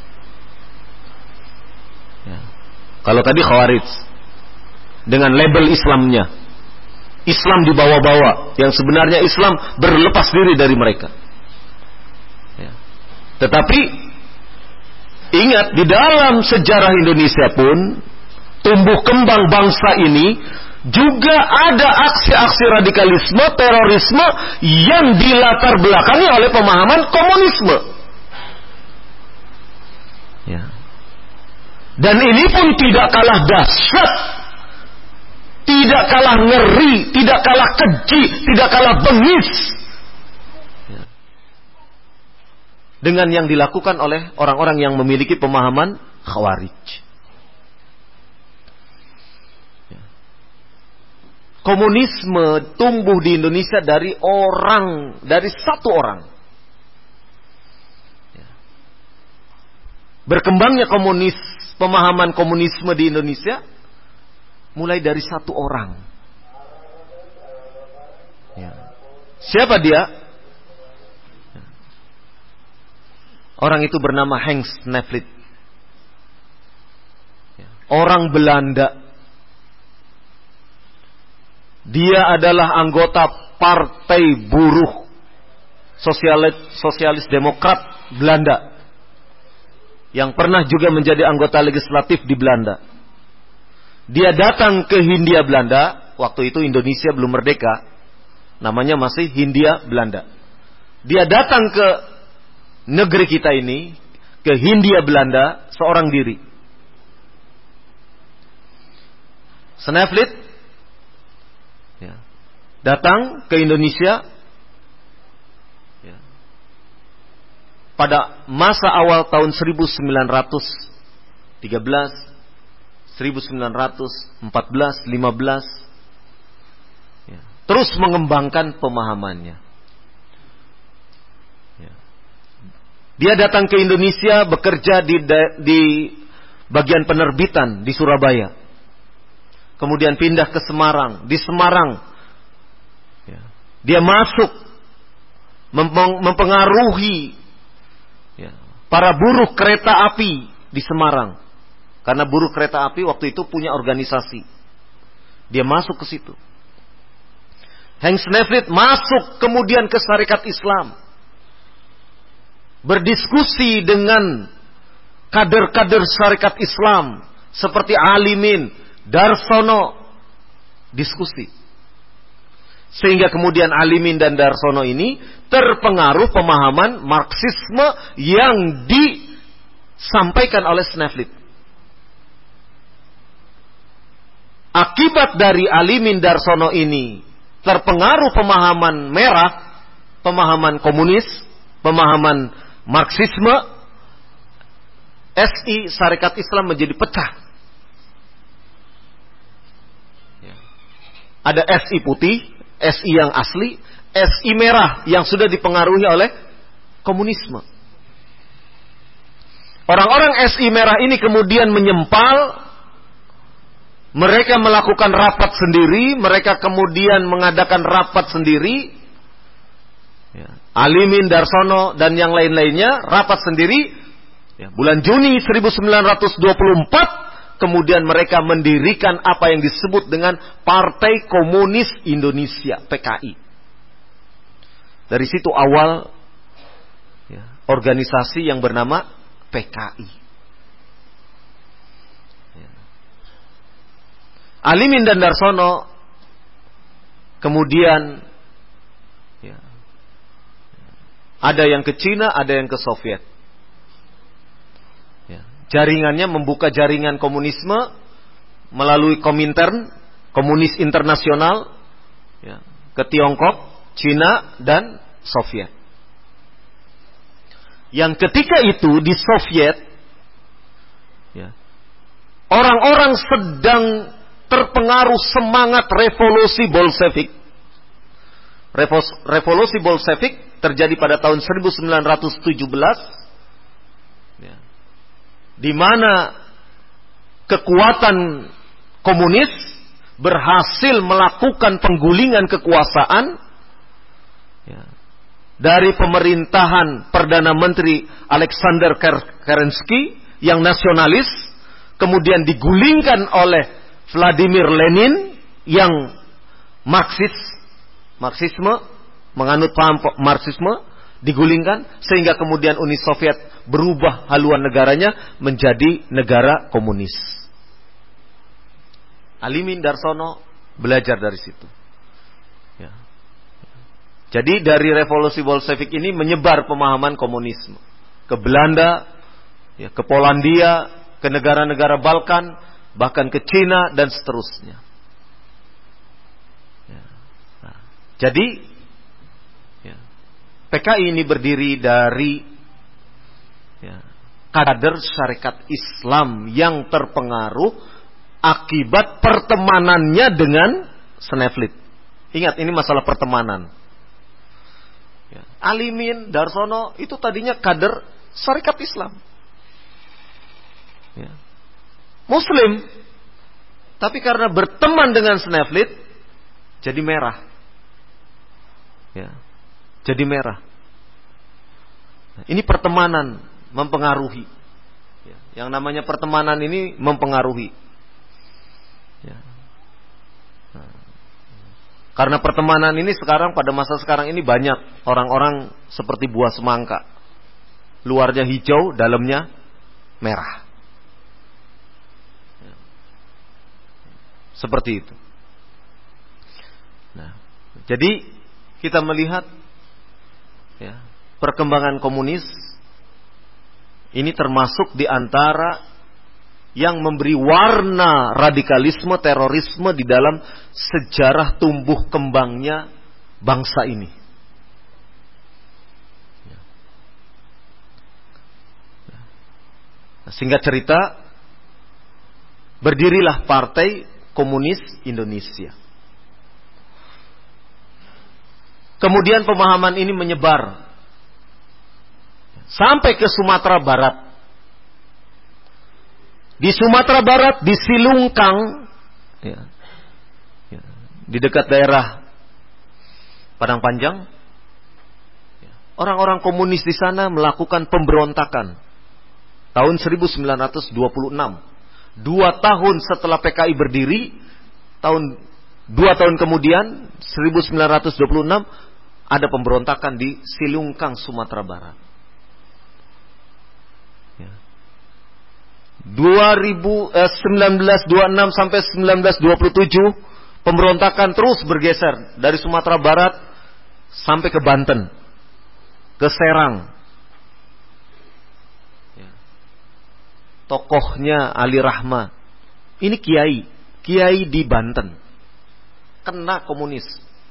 Ya. Kalau tadi Khawarij dengan label Islamnya, Islam dibawa-bawa, yang sebenarnya Islam berlepas diri dari mereka. Ya. Tetapi ingat, di dalam sejarah Indonesia pun tumbuh kembang bangsa ini juga ada aksi-aksi radikalisme, terorisme yang dilatar belakangi oleh pemahaman komunisme. Ya. Dan ini pun tidak kalah dahsyat, tidak kalah ngeri, tidak kalah keji, tidak kalah bengis ya, dengan yang dilakukan oleh orang-orang yang memiliki pemahaman Khawarij. Komunisme tumbuh di Indonesia dari orang, dari satu orang. Berkembangnya komunis, pemahaman komunisme di Indonesia mulai dari satu orang. Ya. Siapa dia? Orang itu bernama Hans Nevlid. Orang Belanda. Dia adalah anggota Partai Buruh Sosialis, Sosialis Demokrat Belanda, yang pernah juga menjadi anggota legislatif di Belanda. Dia datang ke Hindia Belanda, waktu itu Indonesia belum merdeka, namanya masih Hindia Belanda. Dia datang ke negeri kita ini, ke Hindia Belanda, seorang diri. Snevlid ya, datang ke Indonesia ya, pada masa awal tahun seribu sembilan ratus tiga belas, seribu sembilan ratus empat belas, lima belas ya, terus mengembangkan pemahamannya. Dia datang ke Indonesia, bekerja di, di bagian penerbitan di Surabaya. Kemudian pindah ke Semarang. Di Semarang, dia masuk mempengaruhi para buruh kereta api di Semarang. Karena buruh kereta api waktu itu punya organisasi. Dia masuk ke situ. Henk Sneflit masuk kemudian ke Syarikat Islam. Berdiskusi dengan kader-kader Syarikat Islam seperti Alimin, Darsono, diskusi. Sehingga kemudian Alimin dan Darsono ini terpengaruh pemahaman Marxisme yang disampaikan oleh Sneflit. Akibat dari Alimin Darsono ini terpengaruh pemahaman merah, pemahaman komunis, pemahaman Marxisme, S I Syarikat Islam menjadi pecah. Ada S I putih, S I yang asli, S I merah yang sudah dipengaruhi oleh komunisme. Orang-orang S I merah ini kemudian menyempal, mereka melakukan rapat sendiri, mereka kemudian mengadakan rapat sendiri. Alimin, Darsono, dan yang lain-lainnya rapat sendiri. Bulan Juni seribu sembilan ratus dua puluh empat, kemudian mereka mendirikan apa yang disebut dengan Partai Komunis Indonesia, P K I. Dari situ awal ya, organisasi yang bernama P K I. Ya. Alimin dan Darsono kemudian ya, ada yang ke Cina, ada yang ke Soviet. Ya. Jaringannya membuka jaringan komunisme melalui Komintern, Komunis Internasional, ya, ke Tiongkok, Cina, dan Soviet. Yang ketika itu di Soviet, ya, orang-orang sedang terpengaruh semangat revolusi Bolshevik. Revolusi Bolshevik terjadi pada tahun seribu sembilan ratus tujuh belas, ya, di mana kekuatan komunis berhasil melakukan penggulingan kekuasaan ya, dari pemerintahan Perdana Menteri Alexander Kerensky yang nasionalis, kemudian digulingkan oleh Vladimir Lenin yang Marxis, Marxisme, menganut paham Marxisme, digulingkan sehingga kemudian Uni Soviet berubah haluan negaranya menjadi negara komunis. Alimin Darsono belajar dari situ. Ya. Jadi dari revolusi Bolshevik ini menyebar pemahaman komunisme ke Belanda, ya, ke Polandia, ke negara-negara Balkan, bahkan ke Cina dan seterusnya. Ya. Nah, jadi ya, P K I ini berdiri dari ya, kader Syarikat Islam yang terpengaruh akibat pertemanannya dengan Sneflit. Ingat, ini masalah pertemanan. Ya. Alimin, Darsono itu tadinya kader Syarikat Islam, ya, Muslim, tapi karena berteman dengan Sneflit jadi merah, ya, jadi merah. Nah, ini pertemanan mempengaruhi. Ya. Yang namanya pertemanan ini mempengaruhi. Ya. Nah, karena pertemanan ini sekarang pada masa sekarang ini banyak orang-orang seperti buah semangka, luarnya hijau, dalamnya merah. Ya. Seperti itu. Nah, jadi kita melihat ya, perkembangan komunis ini termasuk di antara yang memberi warna radikalisme, terorisme di dalam sejarah tumbuh kembangnya bangsa ini. Singkat cerita, berdirilah Partai Komunis Indonesia. Kemudian pemahaman ini menyebar sampai ke Sumatera Barat. Di Sumatera Barat, di Silungkang, ya, ya, di dekat daerah Padang Panjang, ya, orang-orang komunis di sana melakukan pemberontakan tahun seribu sembilan ratus dua puluh enam. Dua tahun setelah P K I berdiri, tahun dua tahun kemudian, seribu sembilan ratus dua puluh enam, ada pemberontakan di Silungkang, Sumatera Barat. dua ribu, eh, seribu sembilan ratus dua puluh enam sampai seribu sembilan ratus dua puluh tujuh pemberontakan terus bergeser dari Sumatera Barat sampai ke Banten, ke Serang. Ya. Tokohnya Ali Rahma. Ini kiai, kiai di Banten, kena komunis.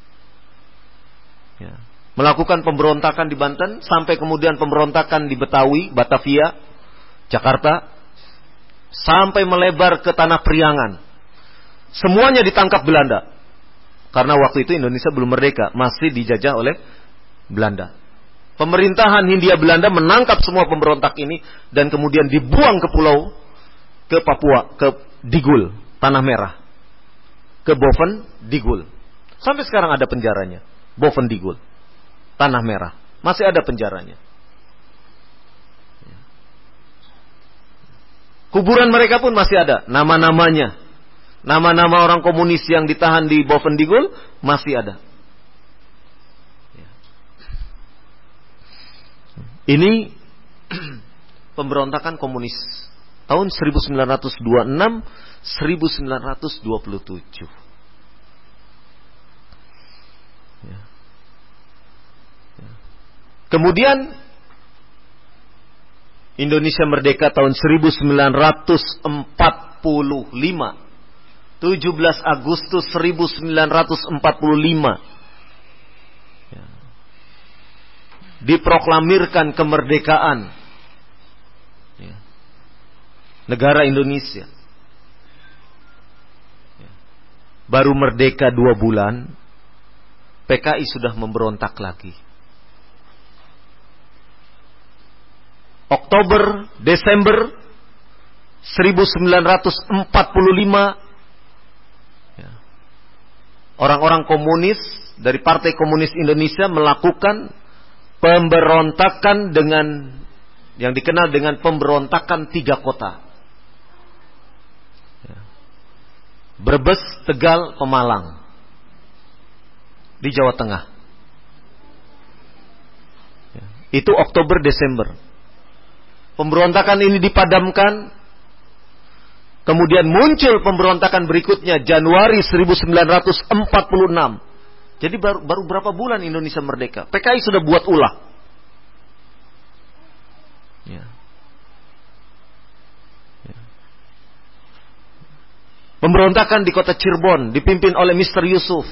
Ya. Melakukan pemberontakan di Banten sampai kemudian pemberontakan di Betawi, Batavia, Jakarta, sampai melebar ke Tanah Priangan. Semuanya ditangkap Belanda. Karena waktu itu Indonesia belum merdeka, masih dijajah oleh Belanda. Pemerintahan Hindia Belanda menangkap semua pemberontak ini dan kemudian dibuang ke pulau, ke Papua, ke Digul, Tanah Merah, ke Boven Digul. Sampai sekarang ada penjaranya, Boven Digul, Tanah Merah, masih ada penjaranya. Kuburan mereka pun masih ada, nama-namanya. Nama-nama orang komunis yang ditahan di Boven Digul masih ada. Ini pemberontakan komunis tahun seribu sembilan ratus dua puluh enam sampai seribu sembilan ratus dua puluh tujuh. Kemudian Indonesia merdeka tahun seribu sembilan ratus empat puluh lima. tujuh belas Agustus seribu sembilan ratus empat puluh lima. Ya. Diproklamirkan kemerdekaan. Ya. Negara Indonesia. Ya. Baru merdeka dua bulan, P K I sudah memberontak lagi. Oktober, Desember seribu sembilan ratus empat puluh lima, ya, orang-orang komunis dari Partai Komunis Indonesia melakukan pemberontakan dengan yang dikenal dengan pemberontakan tiga kota. Ya. Brebes, Tegal, Pemalang di Jawa Tengah. Ya. Itu Oktober, Desember. Pemberontakan ini dipadamkan. Kemudian muncul pemberontakan berikutnya Januari seribu sembilan ratus empat puluh enam. Jadi baru, baru berapa bulan Indonesia merdeka, P K I sudah buat ulah. Ya. Ya. Pemberontakan di kota Cirebon dipimpin oleh mister Yusuf.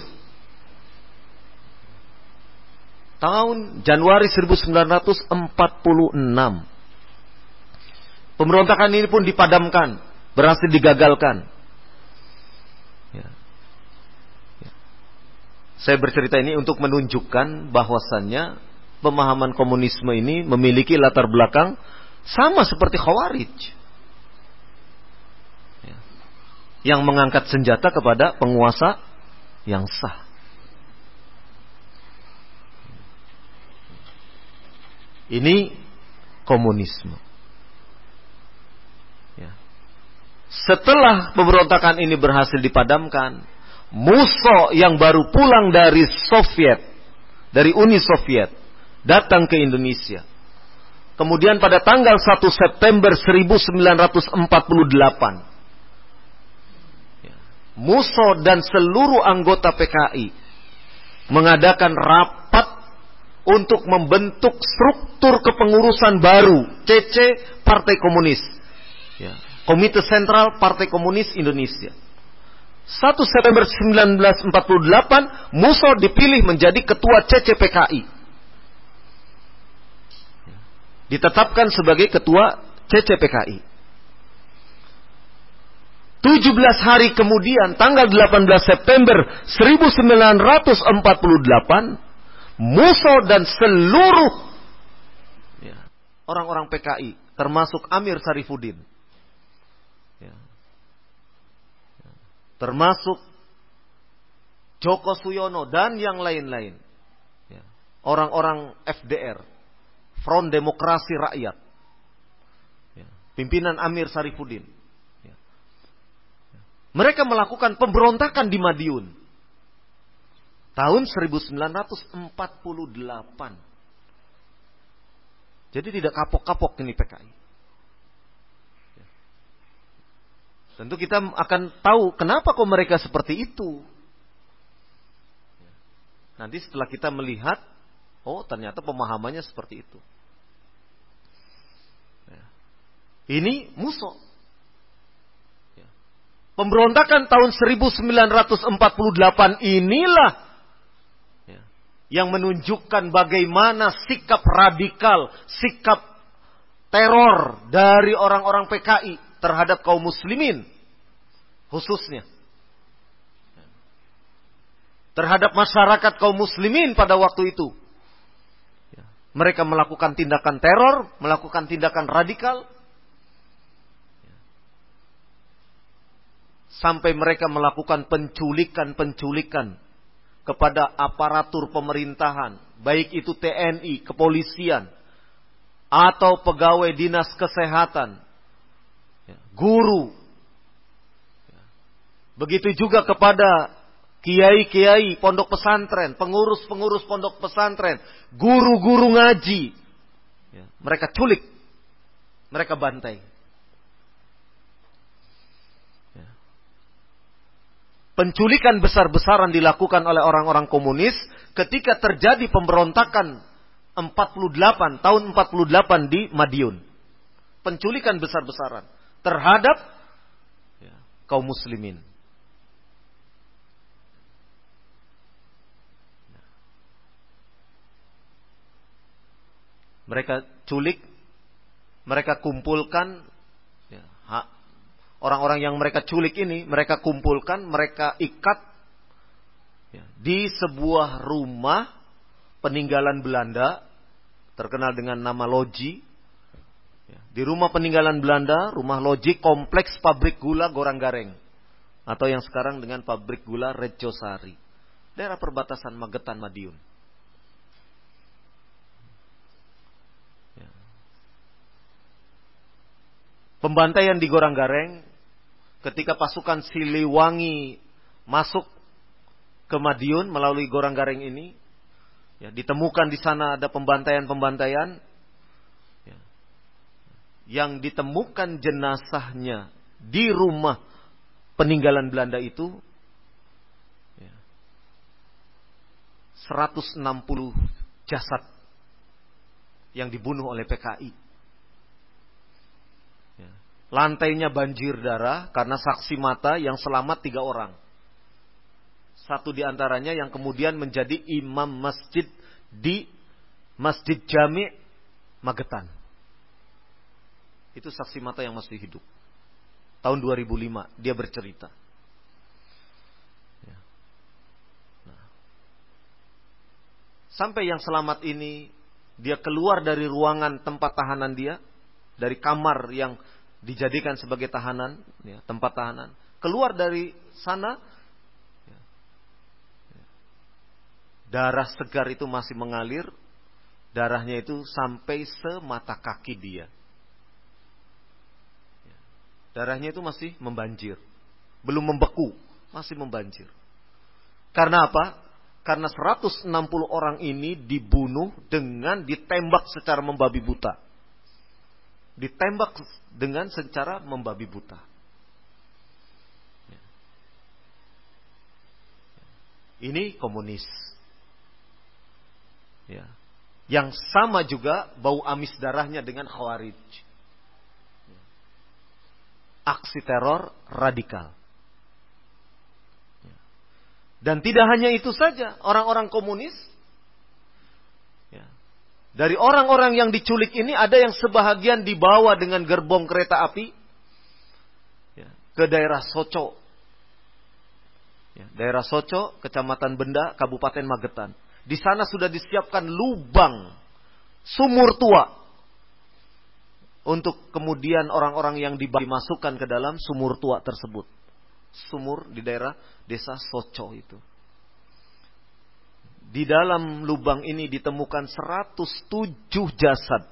Tahun Januari seribu sembilan ratus empat puluh enam. Pemberontakan ini pun dipadamkan, berhasil digagalkan. Ya. Ya. Saya bercerita ini untuk menunjukkan bahwasannya pemahaman komunisme ini memiliki latar belakang sama seperti Khawarij, ya, yang mengangkat senjata kepada penguasa yang sah. Ini komunisme. Setelah pemberontakan ini berhasil dipadamkan, musuh yang baru pulang dari Soviet, dari Uni Soviet, datang ke Indonesia. Kemudian pada tanggal satu September seribu sembilan ratus empat puluh delapan, musuh dan seluruh anggota P K I mengadakan rapat untuk membentuk struktur kepengurusan baru, C C Partai Komunis. Ya. Komite Sentral Partai Komunis Indonesia. satu September seribu sembilan ratus empat puluh delapan, Musso dipilih menjadi ketua C C P K I. Ditetapkan sebagai ketua C C P K I. tujuh belas hari kemudian, tanggal delapan belas September seribu sembilan ratus empat puluh delapan, Musso dan seluruh ya, orang-orang P K I, termasuk Amir Syarifuddin, ya, termasuk Joko Suyono dan yang lain-lain, ya, orang-orang F D R, Front Demokrasi Rakyat, ya, pimpinan Amir Syarifuddin, ya. Mereka melakukan pemberontakan di Madiun tahun seribu sembilan ratus empat puluh delapan. Jadi tidak kapok-kapok ini P K I. Ya. Tentu kita akan tahu kenapa kok mereka seperti itu. Ya. Nanti setelah kita melihat, oh ternyata pemahamannya seperti itu. Ya. Ini Musso. Ya. Pemberontakan tahun seribu sembilan ratus empat puluh delapan inilah yang menunjukkan bagaimana sikap radikal, sikap teror dari orang-orang P K I terhadap kaum muslimin khususnya. Terhadap masyarakat kaum muslimin pada waktu itu. Mereka melakukan tindakan teror, melakukan tindakan radikal. Sampai mereka melakukan penculikan-penculikan kepada aparatur pemerintahan, baik itu T N I, kepolisian, atau pegawai dinas kesehatan, guru. Begitu juga kepada kiai-kiai pondok pesantren, pengurus-pengurus pondok pesantren, guru-guru ngaji. Mereka culik, mereka bantai. Penculikan besar-besaran dilakukan oleh orang-orang komunis ketika terjadi pemberontakan empat puluh delapan, tahun empat puluh delapan di Madiun. Penculikan besar-besaran terhadap ya, kaum muslimin. Mereka culik, mereka kumpulkan ya, hak. Orang-orang yang mereka culik ini, mereka kumpulkan, mereka ikat ya, di sebuah rumah peninggalan Belanda, terkenal dengan nama Loji. Ya, di rumah peninggalan Belanda, rumah Loji, kompleks pabrik gula Gorang Gareng. Atau yang sekarang dengan pabrik gula Rejosari. Daerah perbatasan Magetan, Madiun. Ya. Pembantaian di Gorang Gareng, ketika pasukan Siliwangi masuk ke Madiun melalui Gorang Gareng ini, ya, ditemukan di sana ada pembantaian-pembantaian, ya, yang ditemukan jenazahnya di rumah peninggalan Belanda itu, ya, seratus enam puluh jasad yang dibunuh oleh P K I. Lantainya banjir darah karena saksi mata yang selamat tiga orang. Satu diantaranya yang kemudian menjadi imam masjid di Masjid Jami' Magetan. Itu saksi mata yang masih hidup. Tahun dua ribu lima dia bercerita. Ya. Nah. Sampai yang selamat ini dia keluar dari ruangan tempat tahanan dia, dari kamar yang dijadikan sebagai tahanan, ya, tempat tahanan. Keluar dari sana, ya, ya, darah segar itu masih mengalir, darahnya itu sampai semata kaki dia. Ya, darahnya itu masih membanjir, belum membeku, masih membanjir. Karena apa? Karena seratus enam puluh orang ini dibunuh dengan ditembak secara membabi buta. Ditembak dengan secara membabi buta. Ini komunis. Ya. Yang sama juga bau amis darahnya dengan Khawarij. Aksi teror radikal. Dan tidak hanya itu saja, orang-orang komunis, ya, dari orang-orang yang diculik ini ada yang sebahagian dibawa dengan gerbong kereta api ya, ke daerah Soco. Ya, daerah Soco, Kecamatan Benda, Kabupaten Magetan. Di sana sudah disiapkan lubang sumur tua untuk kemudian orang-orang yang dimasukkan ke dalam sumur tua tersebut. Sumur di daerah desa Soco itu. Di dalam lubang ini ditemukan seratus tujuh jasad.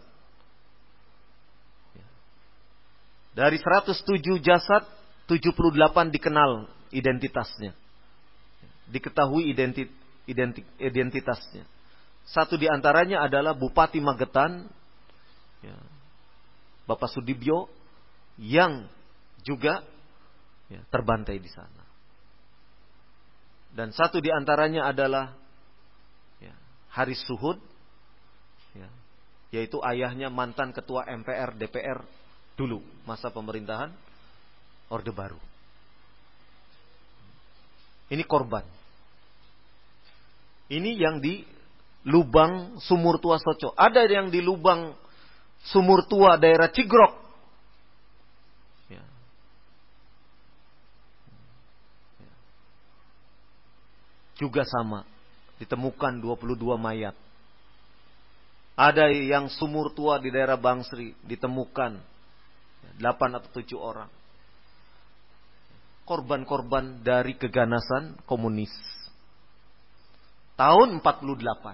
Dari seratus tujuh jasad, tujuh puluh delapan dikenal identitasnya. Diketahui identit, identit, identitasnya. Satu di antaranya adalah Bupati Magetan, ya, Bapak Sudibyo, yang juga ya, terbantai di sana. Dan satu di antaranya adalah ya, Haris Suhud, ya, yaitu ayahnya mantan ketua M P R D P R dulu masa pemerintahan Orde Baru. Ini korban. Ini yang di lubang sumur tua Soco. Ada yang di lubang sumur tua daerah Cigrok. Ya. Ya. Juga sama. Ditemukan dua puluh dua mayat. Ada yang sumur tua di daerah Bangsri. Ditemukan delapan atau tujuh orang. Korban-korban dari keganasan komunis. Tahun empat puluh delapan.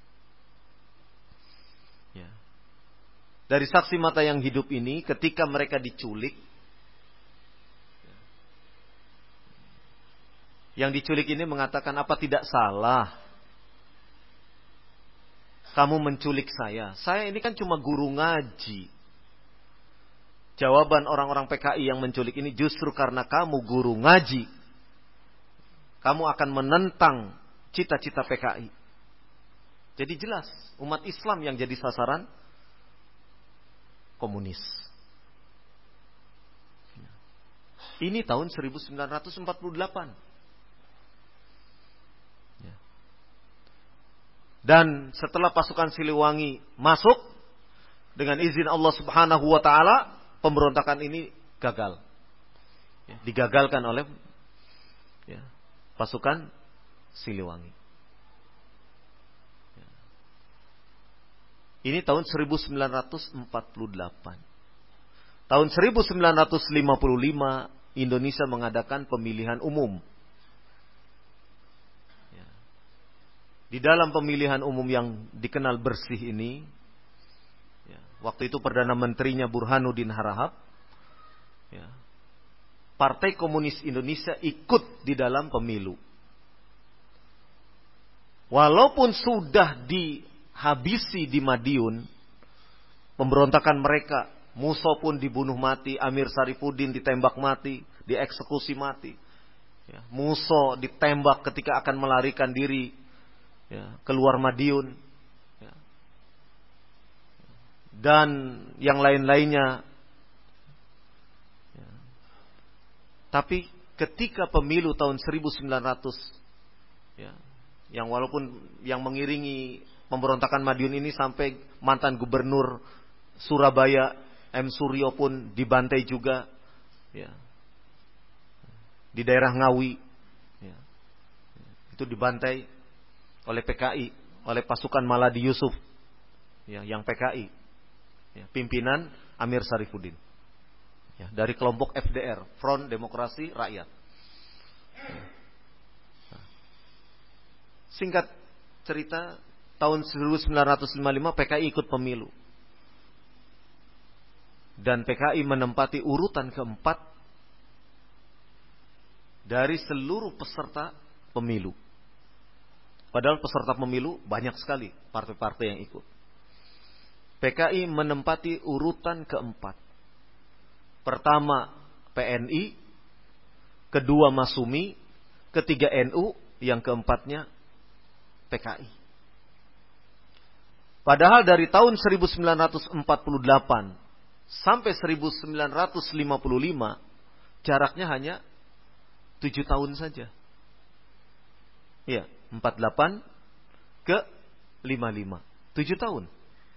Ya. Dari saksi mata yang hidup ini, ketika mereka diculik, yang diculik ini mengatakan, apa tidak salah kamu menculik saya? Saya ini kan cuma guru ngaji. Jawaban orang-orang P K I yang menculik ini, justru karena kamu guru ngaji, kamu akan menentang cita-cita P K I. Jadi jelas, umat Islam yang jadi sasaran komunis. Ini tahun seribu sembilan ratus empat puluh delapan. Dan setelah pasukan Siliwangi masuk, dengan izin Allah Subhanahu wa ta'ala, pemberontakan ini gagal. Digagalkan oleh ya, pasukan Siliwangi. Ini tahun seribu sembilan ratus empat puluh delapan. Tahun seribu sembilan ratus lima puluh lima Indonesia mengadakan pemilihan umum. Di dalam pemilihan umum yang dikenal bersih ini, ya, waktu itu Perdana Menterinya Burhanuddin Harahap, ya, Partai Komunis Indonesia ikut di dalam pemilu. Walaupun sudah dihabisi di Madiun, pemberontakan mereka, Musso pun dibunuh mati, Amir Sarifuddin ditembak mati, dieksekusi mati. Ya, Musso ditembak ketika akan melarikan diri ya, keluar Madiun, ya, dan yang lain-lainnya. Ya. Tapi ketika pemilu tahun seribu sembilan ratus, ya, yang walaupun yang mengiringi pemberontakan Madiun ini sampai mantan gubernur Surabaya M. Suryo pun dibantai juga, ya, di daerah Ngawi, ya, itu dibantai oleh P K I, oleh pasukan Maladi Yusuf, ya, yang P K I, ya, pimpinan Amir Sarifuddin, ya, dari kelompok F D R, Front Demokrasi Rakyat. Ya. Nah. Singkat cerita, tahun seribu sembilan ratus lima puluh lima P K I ikut pemilu, dan P K I menempati urutan keempat dari seluruh peserta pemilu. Padahal peserta pemilu banyak sekali partai-partai yang ikut. P K I menempati urutan keempat. Pertama P N I, kedua Masumi, ketiga N U, yang keempatnya P K I. Padahal dari tahun seribu sembilan ratus empat puluh delapan sampai seribu sembilan ratus lima puluh lima jaraknya hanya tujuh tahun saja. Ya, empat puluh delapan ke lima puluh lima. tujuh tahun.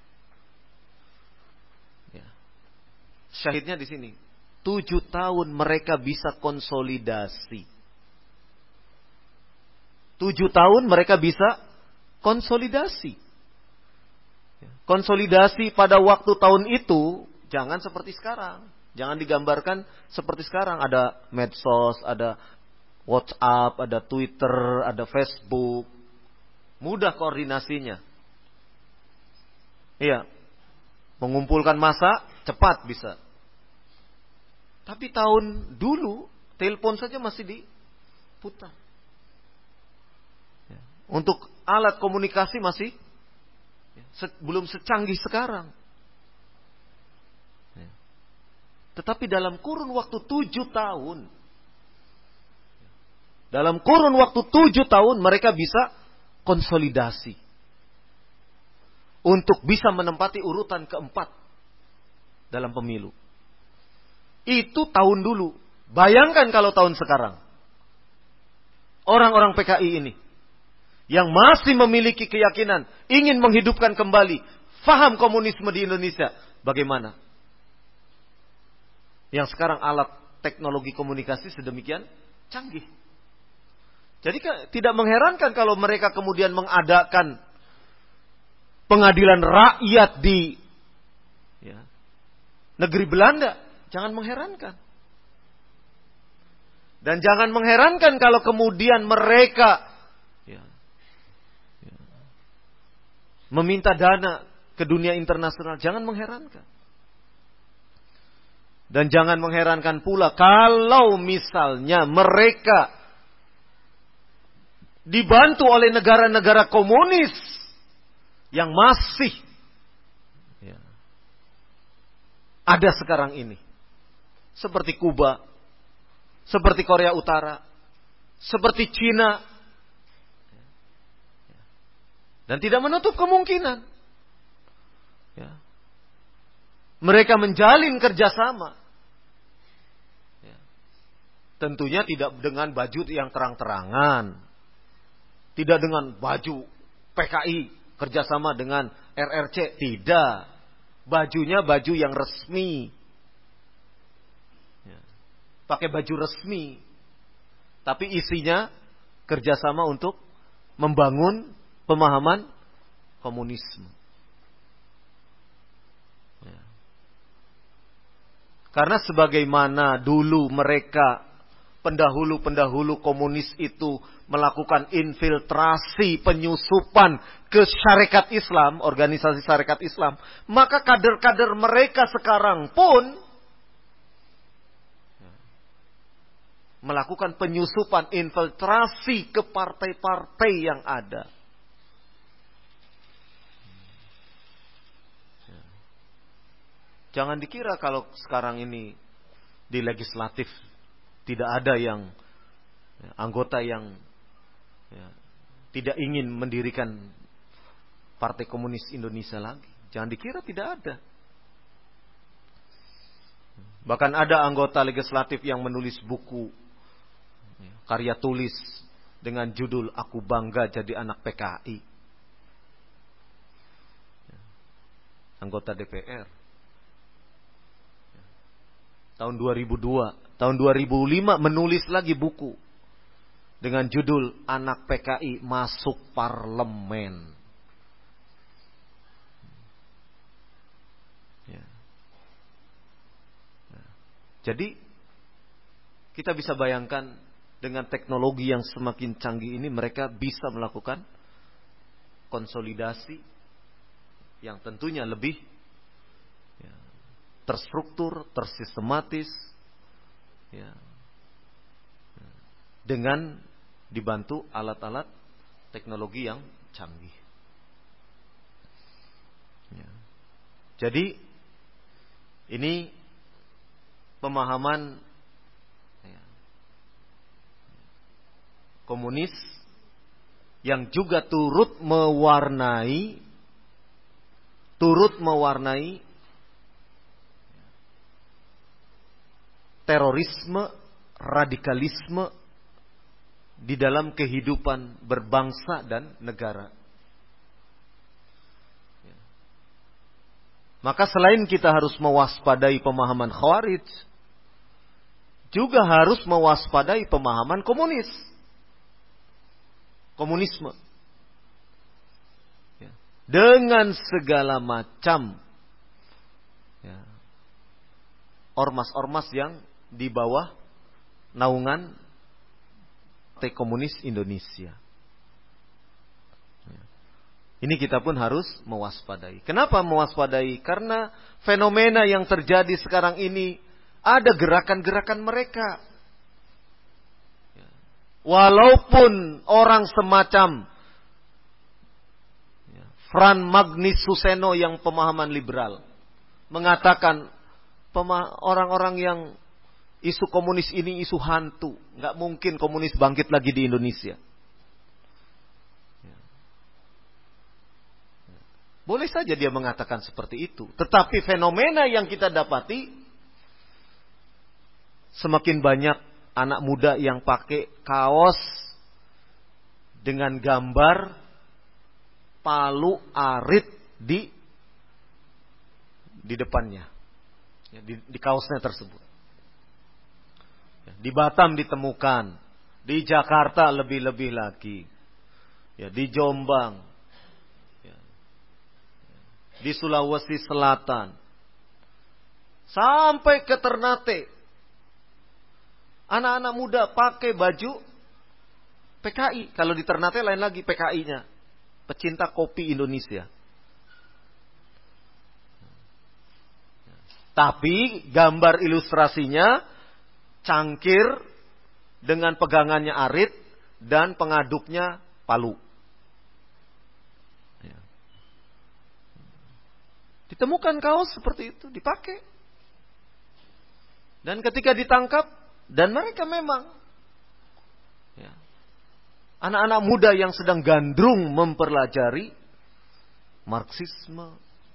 Ya. Syahidnya di sini. tujuh tahun mereka bisa konsolidasi. tujuh tahun mereka bisa konsolidasi. Konsolidasi pada waktu tahun itu jangan seperti sekarang. Jangan digambarkan seperti sekarang. Ada medsos, ada WhatsApp, ada Twitter, ada Facebook. Mudah koordinasinya. Iya. Mengumpulkan massa cepat bisa. Tapi tahun dulu telepon saja masih diputar. Untuk alat komunikasi masih belum secanggih sekarang. Tetapi dalam kurun waktu tujuh tahun, dalam kurun waktu tujuh tahun mereka bisa konsolidasi untuk bisa menempati urutan keempat dalam pemilu. Itu tahun dulu. Bayangkan kalau tahun sekarang, orang-orang P K I ini yang masih memiliki keyakinan ingin menghidupkan kembali faham komunisme di Indonesia, bagaimana? Yang sekarang alat teknologi komunikasi sedemikian canggih. Jadi tidak mengherankan kalau mereka kemudian mengadakan pengadilan rakyat di ya, negeri Belanda. Jangan mengherankan. Dan jangan mengherankan kalau kemudian mereka ya, ya, meminta dana ke dunia internasional. Jangan mengherankan. Dan jangan mengherankan pula kalau misalnya mereka dibantu oleh negara-negara komunis yang masih ya, ada sekarang ini. Seperti Kuba, seperti Korea Utara, seperti Cina. Dan tidak menutup kemungkinan. Ya. Mereka menjalin kerjasama. Ya. Tentunya tidak dengan baju yang terang-terangan. Tidak dengan baju P K I kerjasama dengan R R C. Tidak. Bajunya baju yang resmi. Ya. Pakai baju resmi. Tapi isinya kerjasama untuk membangun pemahaman komunisme. Karena sebagaimana dulu mereka pendahulu-pendahulu komunis itu melakukan infiltrasi penyusupan ke syarikat Islam, organisasi syarikat Islam, maka kader-kader mereka sekarang pun melakukan penyusupan infiltrasi ke partai-partai yang ada. Jangan dikira kalau sekarang ini di legislatif tidak ada yang ya, anggota yang ya, tidak ingin mendirikan Partai Komunis Indonesia lagi. Jangan dikira tidak ada. Bahkan ada anggota legislatif yang menulis buku ya, karya tulis dengan judul Aku Bangga Jadi Anak P K I. Ya, anggota D P R. Tahun dua ribu dua, tahun dua ribu lima menulis lagi buku dengan judul Anak P K I Masuk Parlemen. Ya. Nah, jadi kita bisa bayangkan dengan teknologi yang semakin canggih ini mereka bisa melakukan konsolidasi yang tentunya lebih terstruktur, tersistematis, ya, dengan dibantu alat-alat teknologi yang canggih. Ya. Jadi ini pemahaman ya, komunis yang juga turut mewarnai, turut mewarnai terorisme, radikalisme di dalam kehidupan berbangsa dan negara. Maka selain kita harus mewaspadai pemahaman Khawarij, juga harus mewaspadai pemahaman komunis. Komunisme. dengan segala macam ya, ormas-ormas yang di bawah naungan Partai Komunis Indonesia. Ini kita pun harus mewaspadai. Kenapa mewaspadai? Karena fenomena yang terjadi sekarang ini ada gerakan-gerakan mereka. Walaupun orang semacam Fran Magnis Suseno yang pemahaman liberal mengatakan orang-orang yang isu komunis ini isu hantu, nggak mungkin komunis bangkit lagi di Indonesia. Boleh saja dia mengatakan seperti itu, tetapi fenomena yang kita dapati semakin banyak anak muda yang pakai kaos dengan gambar palu arit di di depannya, ya, di, di kaosnya tersebut. Ya, di Batam ditemukan, di Jakarta lebih-lebih lagi, ya, di Jombang, ya, di Sulawesi Selatan, sampai ke Ternate. Anak-anak muda pakai baju P K I. Kalau di Ternate lain lagi P K I-nya. Pecinta kopi Indonesia. Tapi gambar ilustrasinya cangkir dengan pegangannya arit dan pengaduknya palu. Ditemukan kaos seperti itu, dipakai. Dan ketika ditangkap, dan mereka memang ya, anak-anak muda yang sedang gandrung mempelajari Marxisme,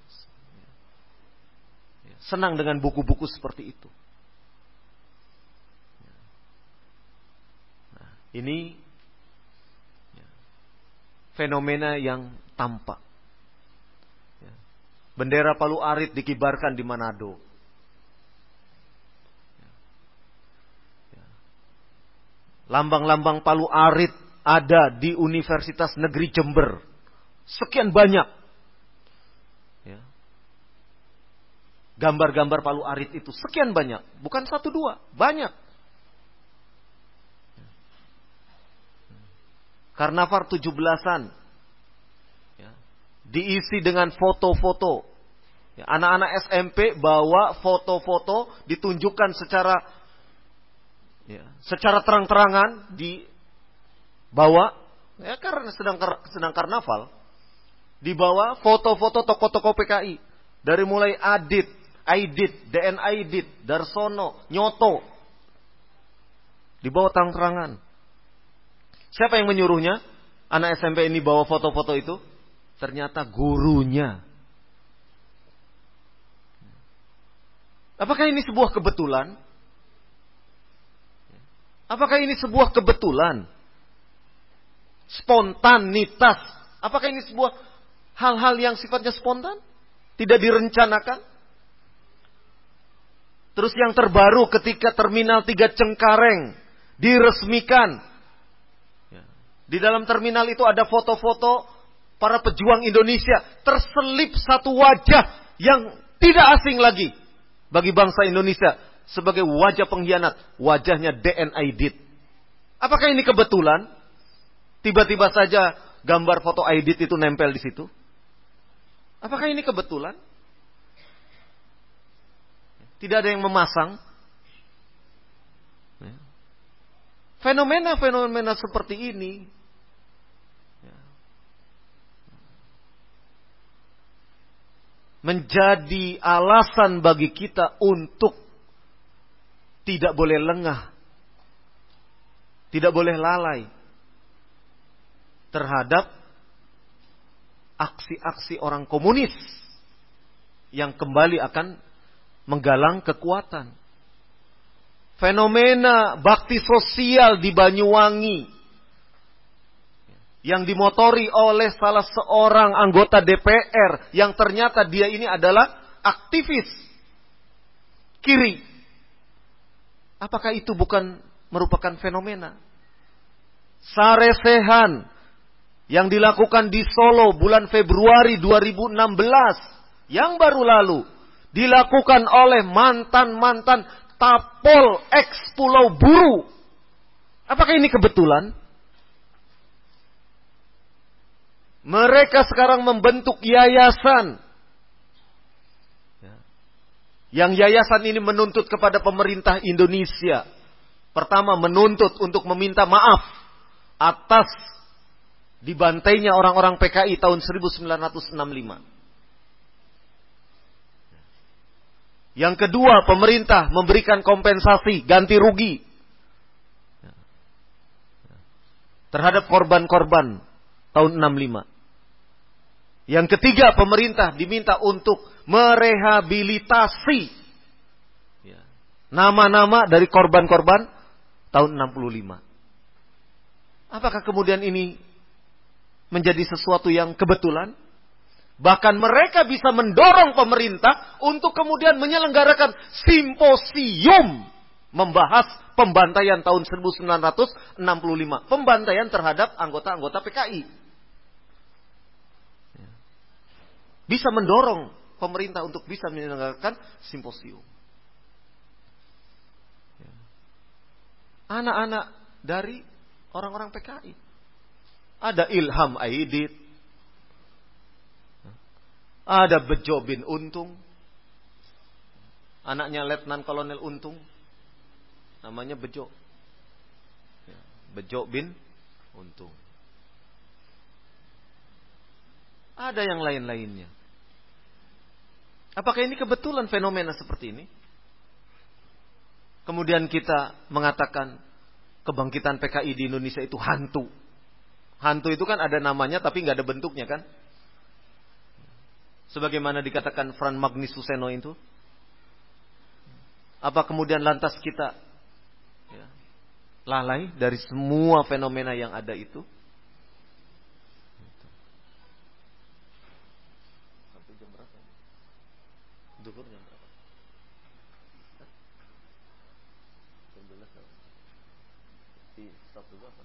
ya, senang dengan buku-buku seperti itu. Nah, ini ya, fenomena yang tampak. Ya. Bendera palu arit dikibarkan di Manado. Lambang-lambang palu arit ada di Universitas Negeri Jember. Sekian banyak. Ya. Gambar-gambar palu arit itu sekian banyak. Bukan satu dua, banyak. Karnaval tujuh belasan. Ya. Diisi dengan foto-foto. Ya. Anak-anak S M P bawa foto-foto ditunjukkan secara Ya, secara terang-terangan dibawa, ya karena sedang sedang karnaval, dibawa foto-foto tokoh-tokoh P K I dari mulai Adit, Aidit, D N Aidit, Darsono, Nyoto, dibawa terang-terangan. Siapa yang menyuruhnya? Anak S M P ini bawa foto-foto itu? Ternyata gurunya. Apakah ini sebuah kebetulan? Apakah ini sebuah kebetulan? Spontanitas. Apakah ini sebuah hal-hal yang sifatnya spontan? Tidak direncanakan? Terus yang terbaru ketika Terminal tiga Cengkareng diresmikan. Di dalam terminal itu ada foto-foto para pejuang Indonesia. Terselip satu wajah yang tidak asing lagi bagi bangsa Indonesia. Sebagai wajah pengkhianat, wajahnya D N Aidit. Apakah ini kebetulan? Tiba-tiba saja gambar foto Aidit itu nempel di situ. Apakah ini kebetulan? Tidak ada yang memasang. Fenomena-fenomena seperti ini menjadi alasan bagi kita untuk tidak boleh lengah, tidak boleh lalai terhadap aksi-aksi orang komunis yang kembali akan menggalang kekuatan. Fenomena bakti sosial di Banyuwangi yang dimotori oleh salah seorang anggota D P R yang ternyata dia ini adalah aktivis kiri. Apakah itu bukan merupakan fenomena? Saresehan yang dilakukan di Solo bulan Februari dua ribu enam belas yang baru lalu dilakukan oleh mantan-mantan Tapol ex Pulau Buru. Apakah ini kebetulan? Mereka sekarang membentuk yayasan. Yang yayasan ini menuntut kepada pemerintah Indonesia. Pertama, menuntut untuk meminta maaf atas dibantainya orang-orang P K I tahun seribu sembilan ratus enam puluh lima. Yang kedua, pemerintah memberikan kompensasi ganti rugi terhadap korban-korban tahun enam puluh lima. Yang ketiga, pemerintah diminta untuk merehabilitasi nama-nama dari korban-korban tahun enam puluh lima. Apakah kemudian ini menjadi sesuatu yang kebetulan? Bahkan mereka bisa mendorong pemerintah untuk kemudian menyelenggarakan simposium membahas pembantaian tahun seribu sembilan ratus enam puluh lima. Pembantaian terhadap anggota-anggota P K I. Bisa mendorong pemerintah untuk bisa menyelenggarakan simposium. Anak-anak dari orang-orang P K I. Ada Ilham Aidit. Ada Bejo bin Untung. Anaknya Letnan Kolonel Untung. Namanya Bejo. Bejo bin Untung. Ada yang lain-lainnya. Apakah ini kebetulan fenomena seperti ini? Kemudian kita mengatakan kebangkitan P K I di Indonesia itu hantu. Hantu itu kan ada namanya tapi nggak ada bentuknya kan? Sebagaimana dikatakan Fran Magnus Suseno itu. Apa kemudian lantas kita ya, lalai dari semua fenomena yang ada itu? Sampai jam berapa? Duhur jam berapa? Jam dua belas. Di stop dulu apa?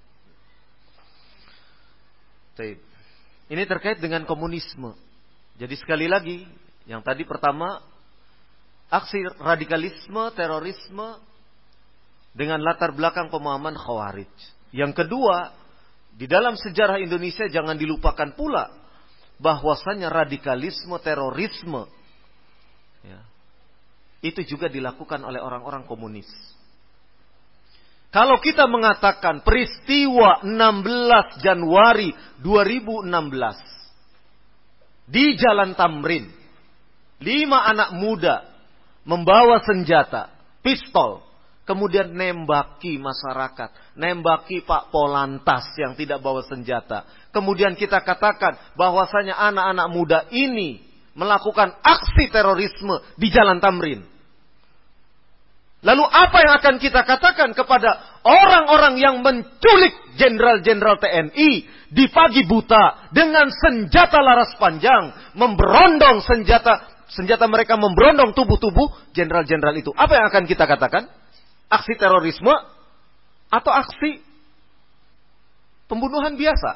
Baik. Ini terkait dengan komunisme. Jadi sekali lagi, yang tadi pertama, aksi radikalisme, terorisme dengan latar belakang pemahaman Khawarij. Yang kedua, di dalam sejarah Indonesia jangan dilupakan pula bahwasanya radikalisme, terorisme ya, itu juga dilakukan oleh orang-orang komunis. Kalau kita mengatakan peristiwa enam belas Januari dua ribu enam belas di Jalan Tamrin, lima anak muda membawa senjata, pistol, kemudian nembaki masyarakat, nembaki Pak Polantas yang tidak bawa senjata. Kemudian kita katakan bahwasanya anak-anak muda ini melakukan aksi terorisme di Jalan Tamrin. Lalu apa yang akan kita katakan kepada orang-orang yang menculik jenderal-jenderal T N I di pagi buta dengan senjata laras panjang, memberondong senjata senjata mereka memberondong tubuh-tubuh jenderal-jenderal itu? Apa yang akan kita katakan? Aksi terorisme atau aksi pembunuhan biasa?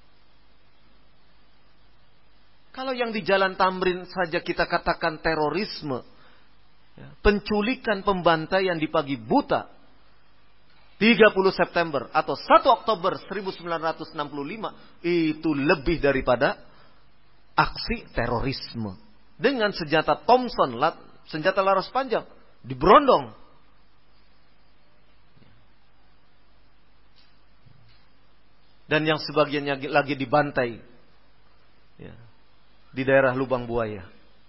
Kalau yang di Jalan Tamrin saja kita katakan terorisme, penculikan, pembantaian di pagi buta tiga puluh September atau satu Oktober seribu sembilan ratus enam puluh lima itu lebih daripada aksi terorisme dengan senjata Thompson, senjata laras panjang diberondong. Dan yang sebagiannya lagi dibantai ya, di daerah Lubang Buaya.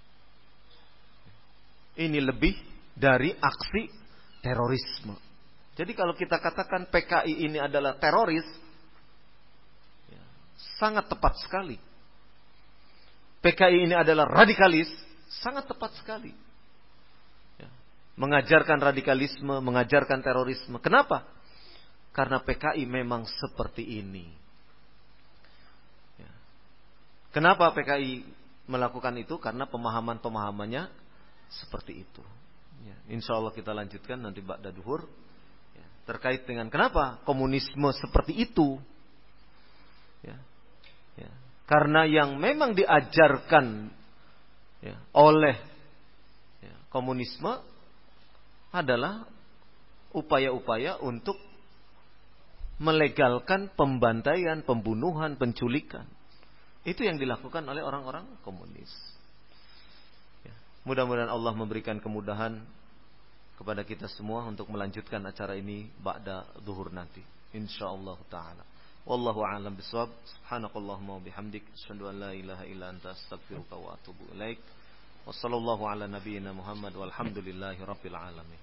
Ini lebih dari aksi terorisme. Jadi kalau kita katakan P K I ini adalah teroris, ya, sangat tepat sekali. P K I ini adalah radikalis, sangat tepat sekali. Ya, mengajarkan radikalisme, mengajarkan terorisme. Kenapa? Karena P K I memang seperti ini. Ya. Kenapa P K I melakukan itu? Karena pemahaman-pemahamannya seperti itu. Ya, insya Allah kita lanjutkan nanti ba'da duhur ya, terkait dengan kenapa komunisme seperti itu. Ya, ya. Karena yang memang diajarkan ya, oleh ya, komunisme adalah upaya-upaya untuk melegalkan pembantaian, pembunuhan, penculikan. Itu yang dilakukan oleh orang-orang komunis. Ya. Mudah-mudahan Allah memberikan kemudahan kepada kita semua untuk melanjutkan acara ini ba'da zuhur nanti, insyaallah taala. Wallahu a'lam bishawab. Subhanakallahumma wa bihamdik, asyhadu an la ilaha illa anta, astaghfiruka wa atubu ilaik. Wassallallahu ala nabiyyina Muhammad walhamdulillahi rabbil alamin.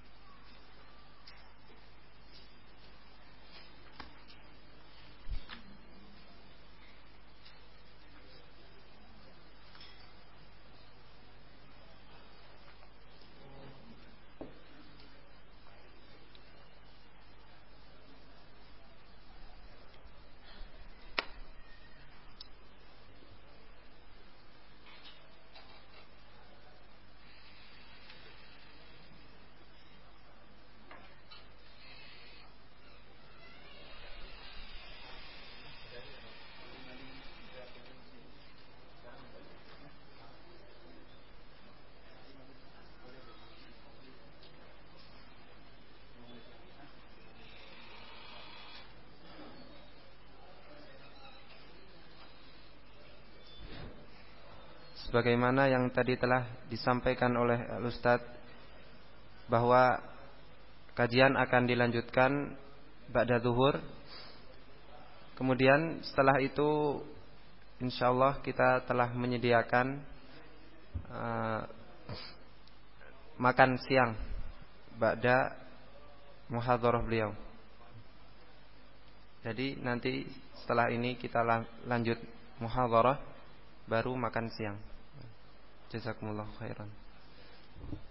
Sebagaimana yang tadi telah disampaikan oleh Ustadz bahwa kajian akan dilanjutkan ba'da zuhur. Kemudian setelah itu insyaallah kita telah menyediakan uh, makan siang ba'da muhadharah beliau. Jadi nanti setelah ini kita lanjut muhadharah baru makan siang. Jazakumullah khairan.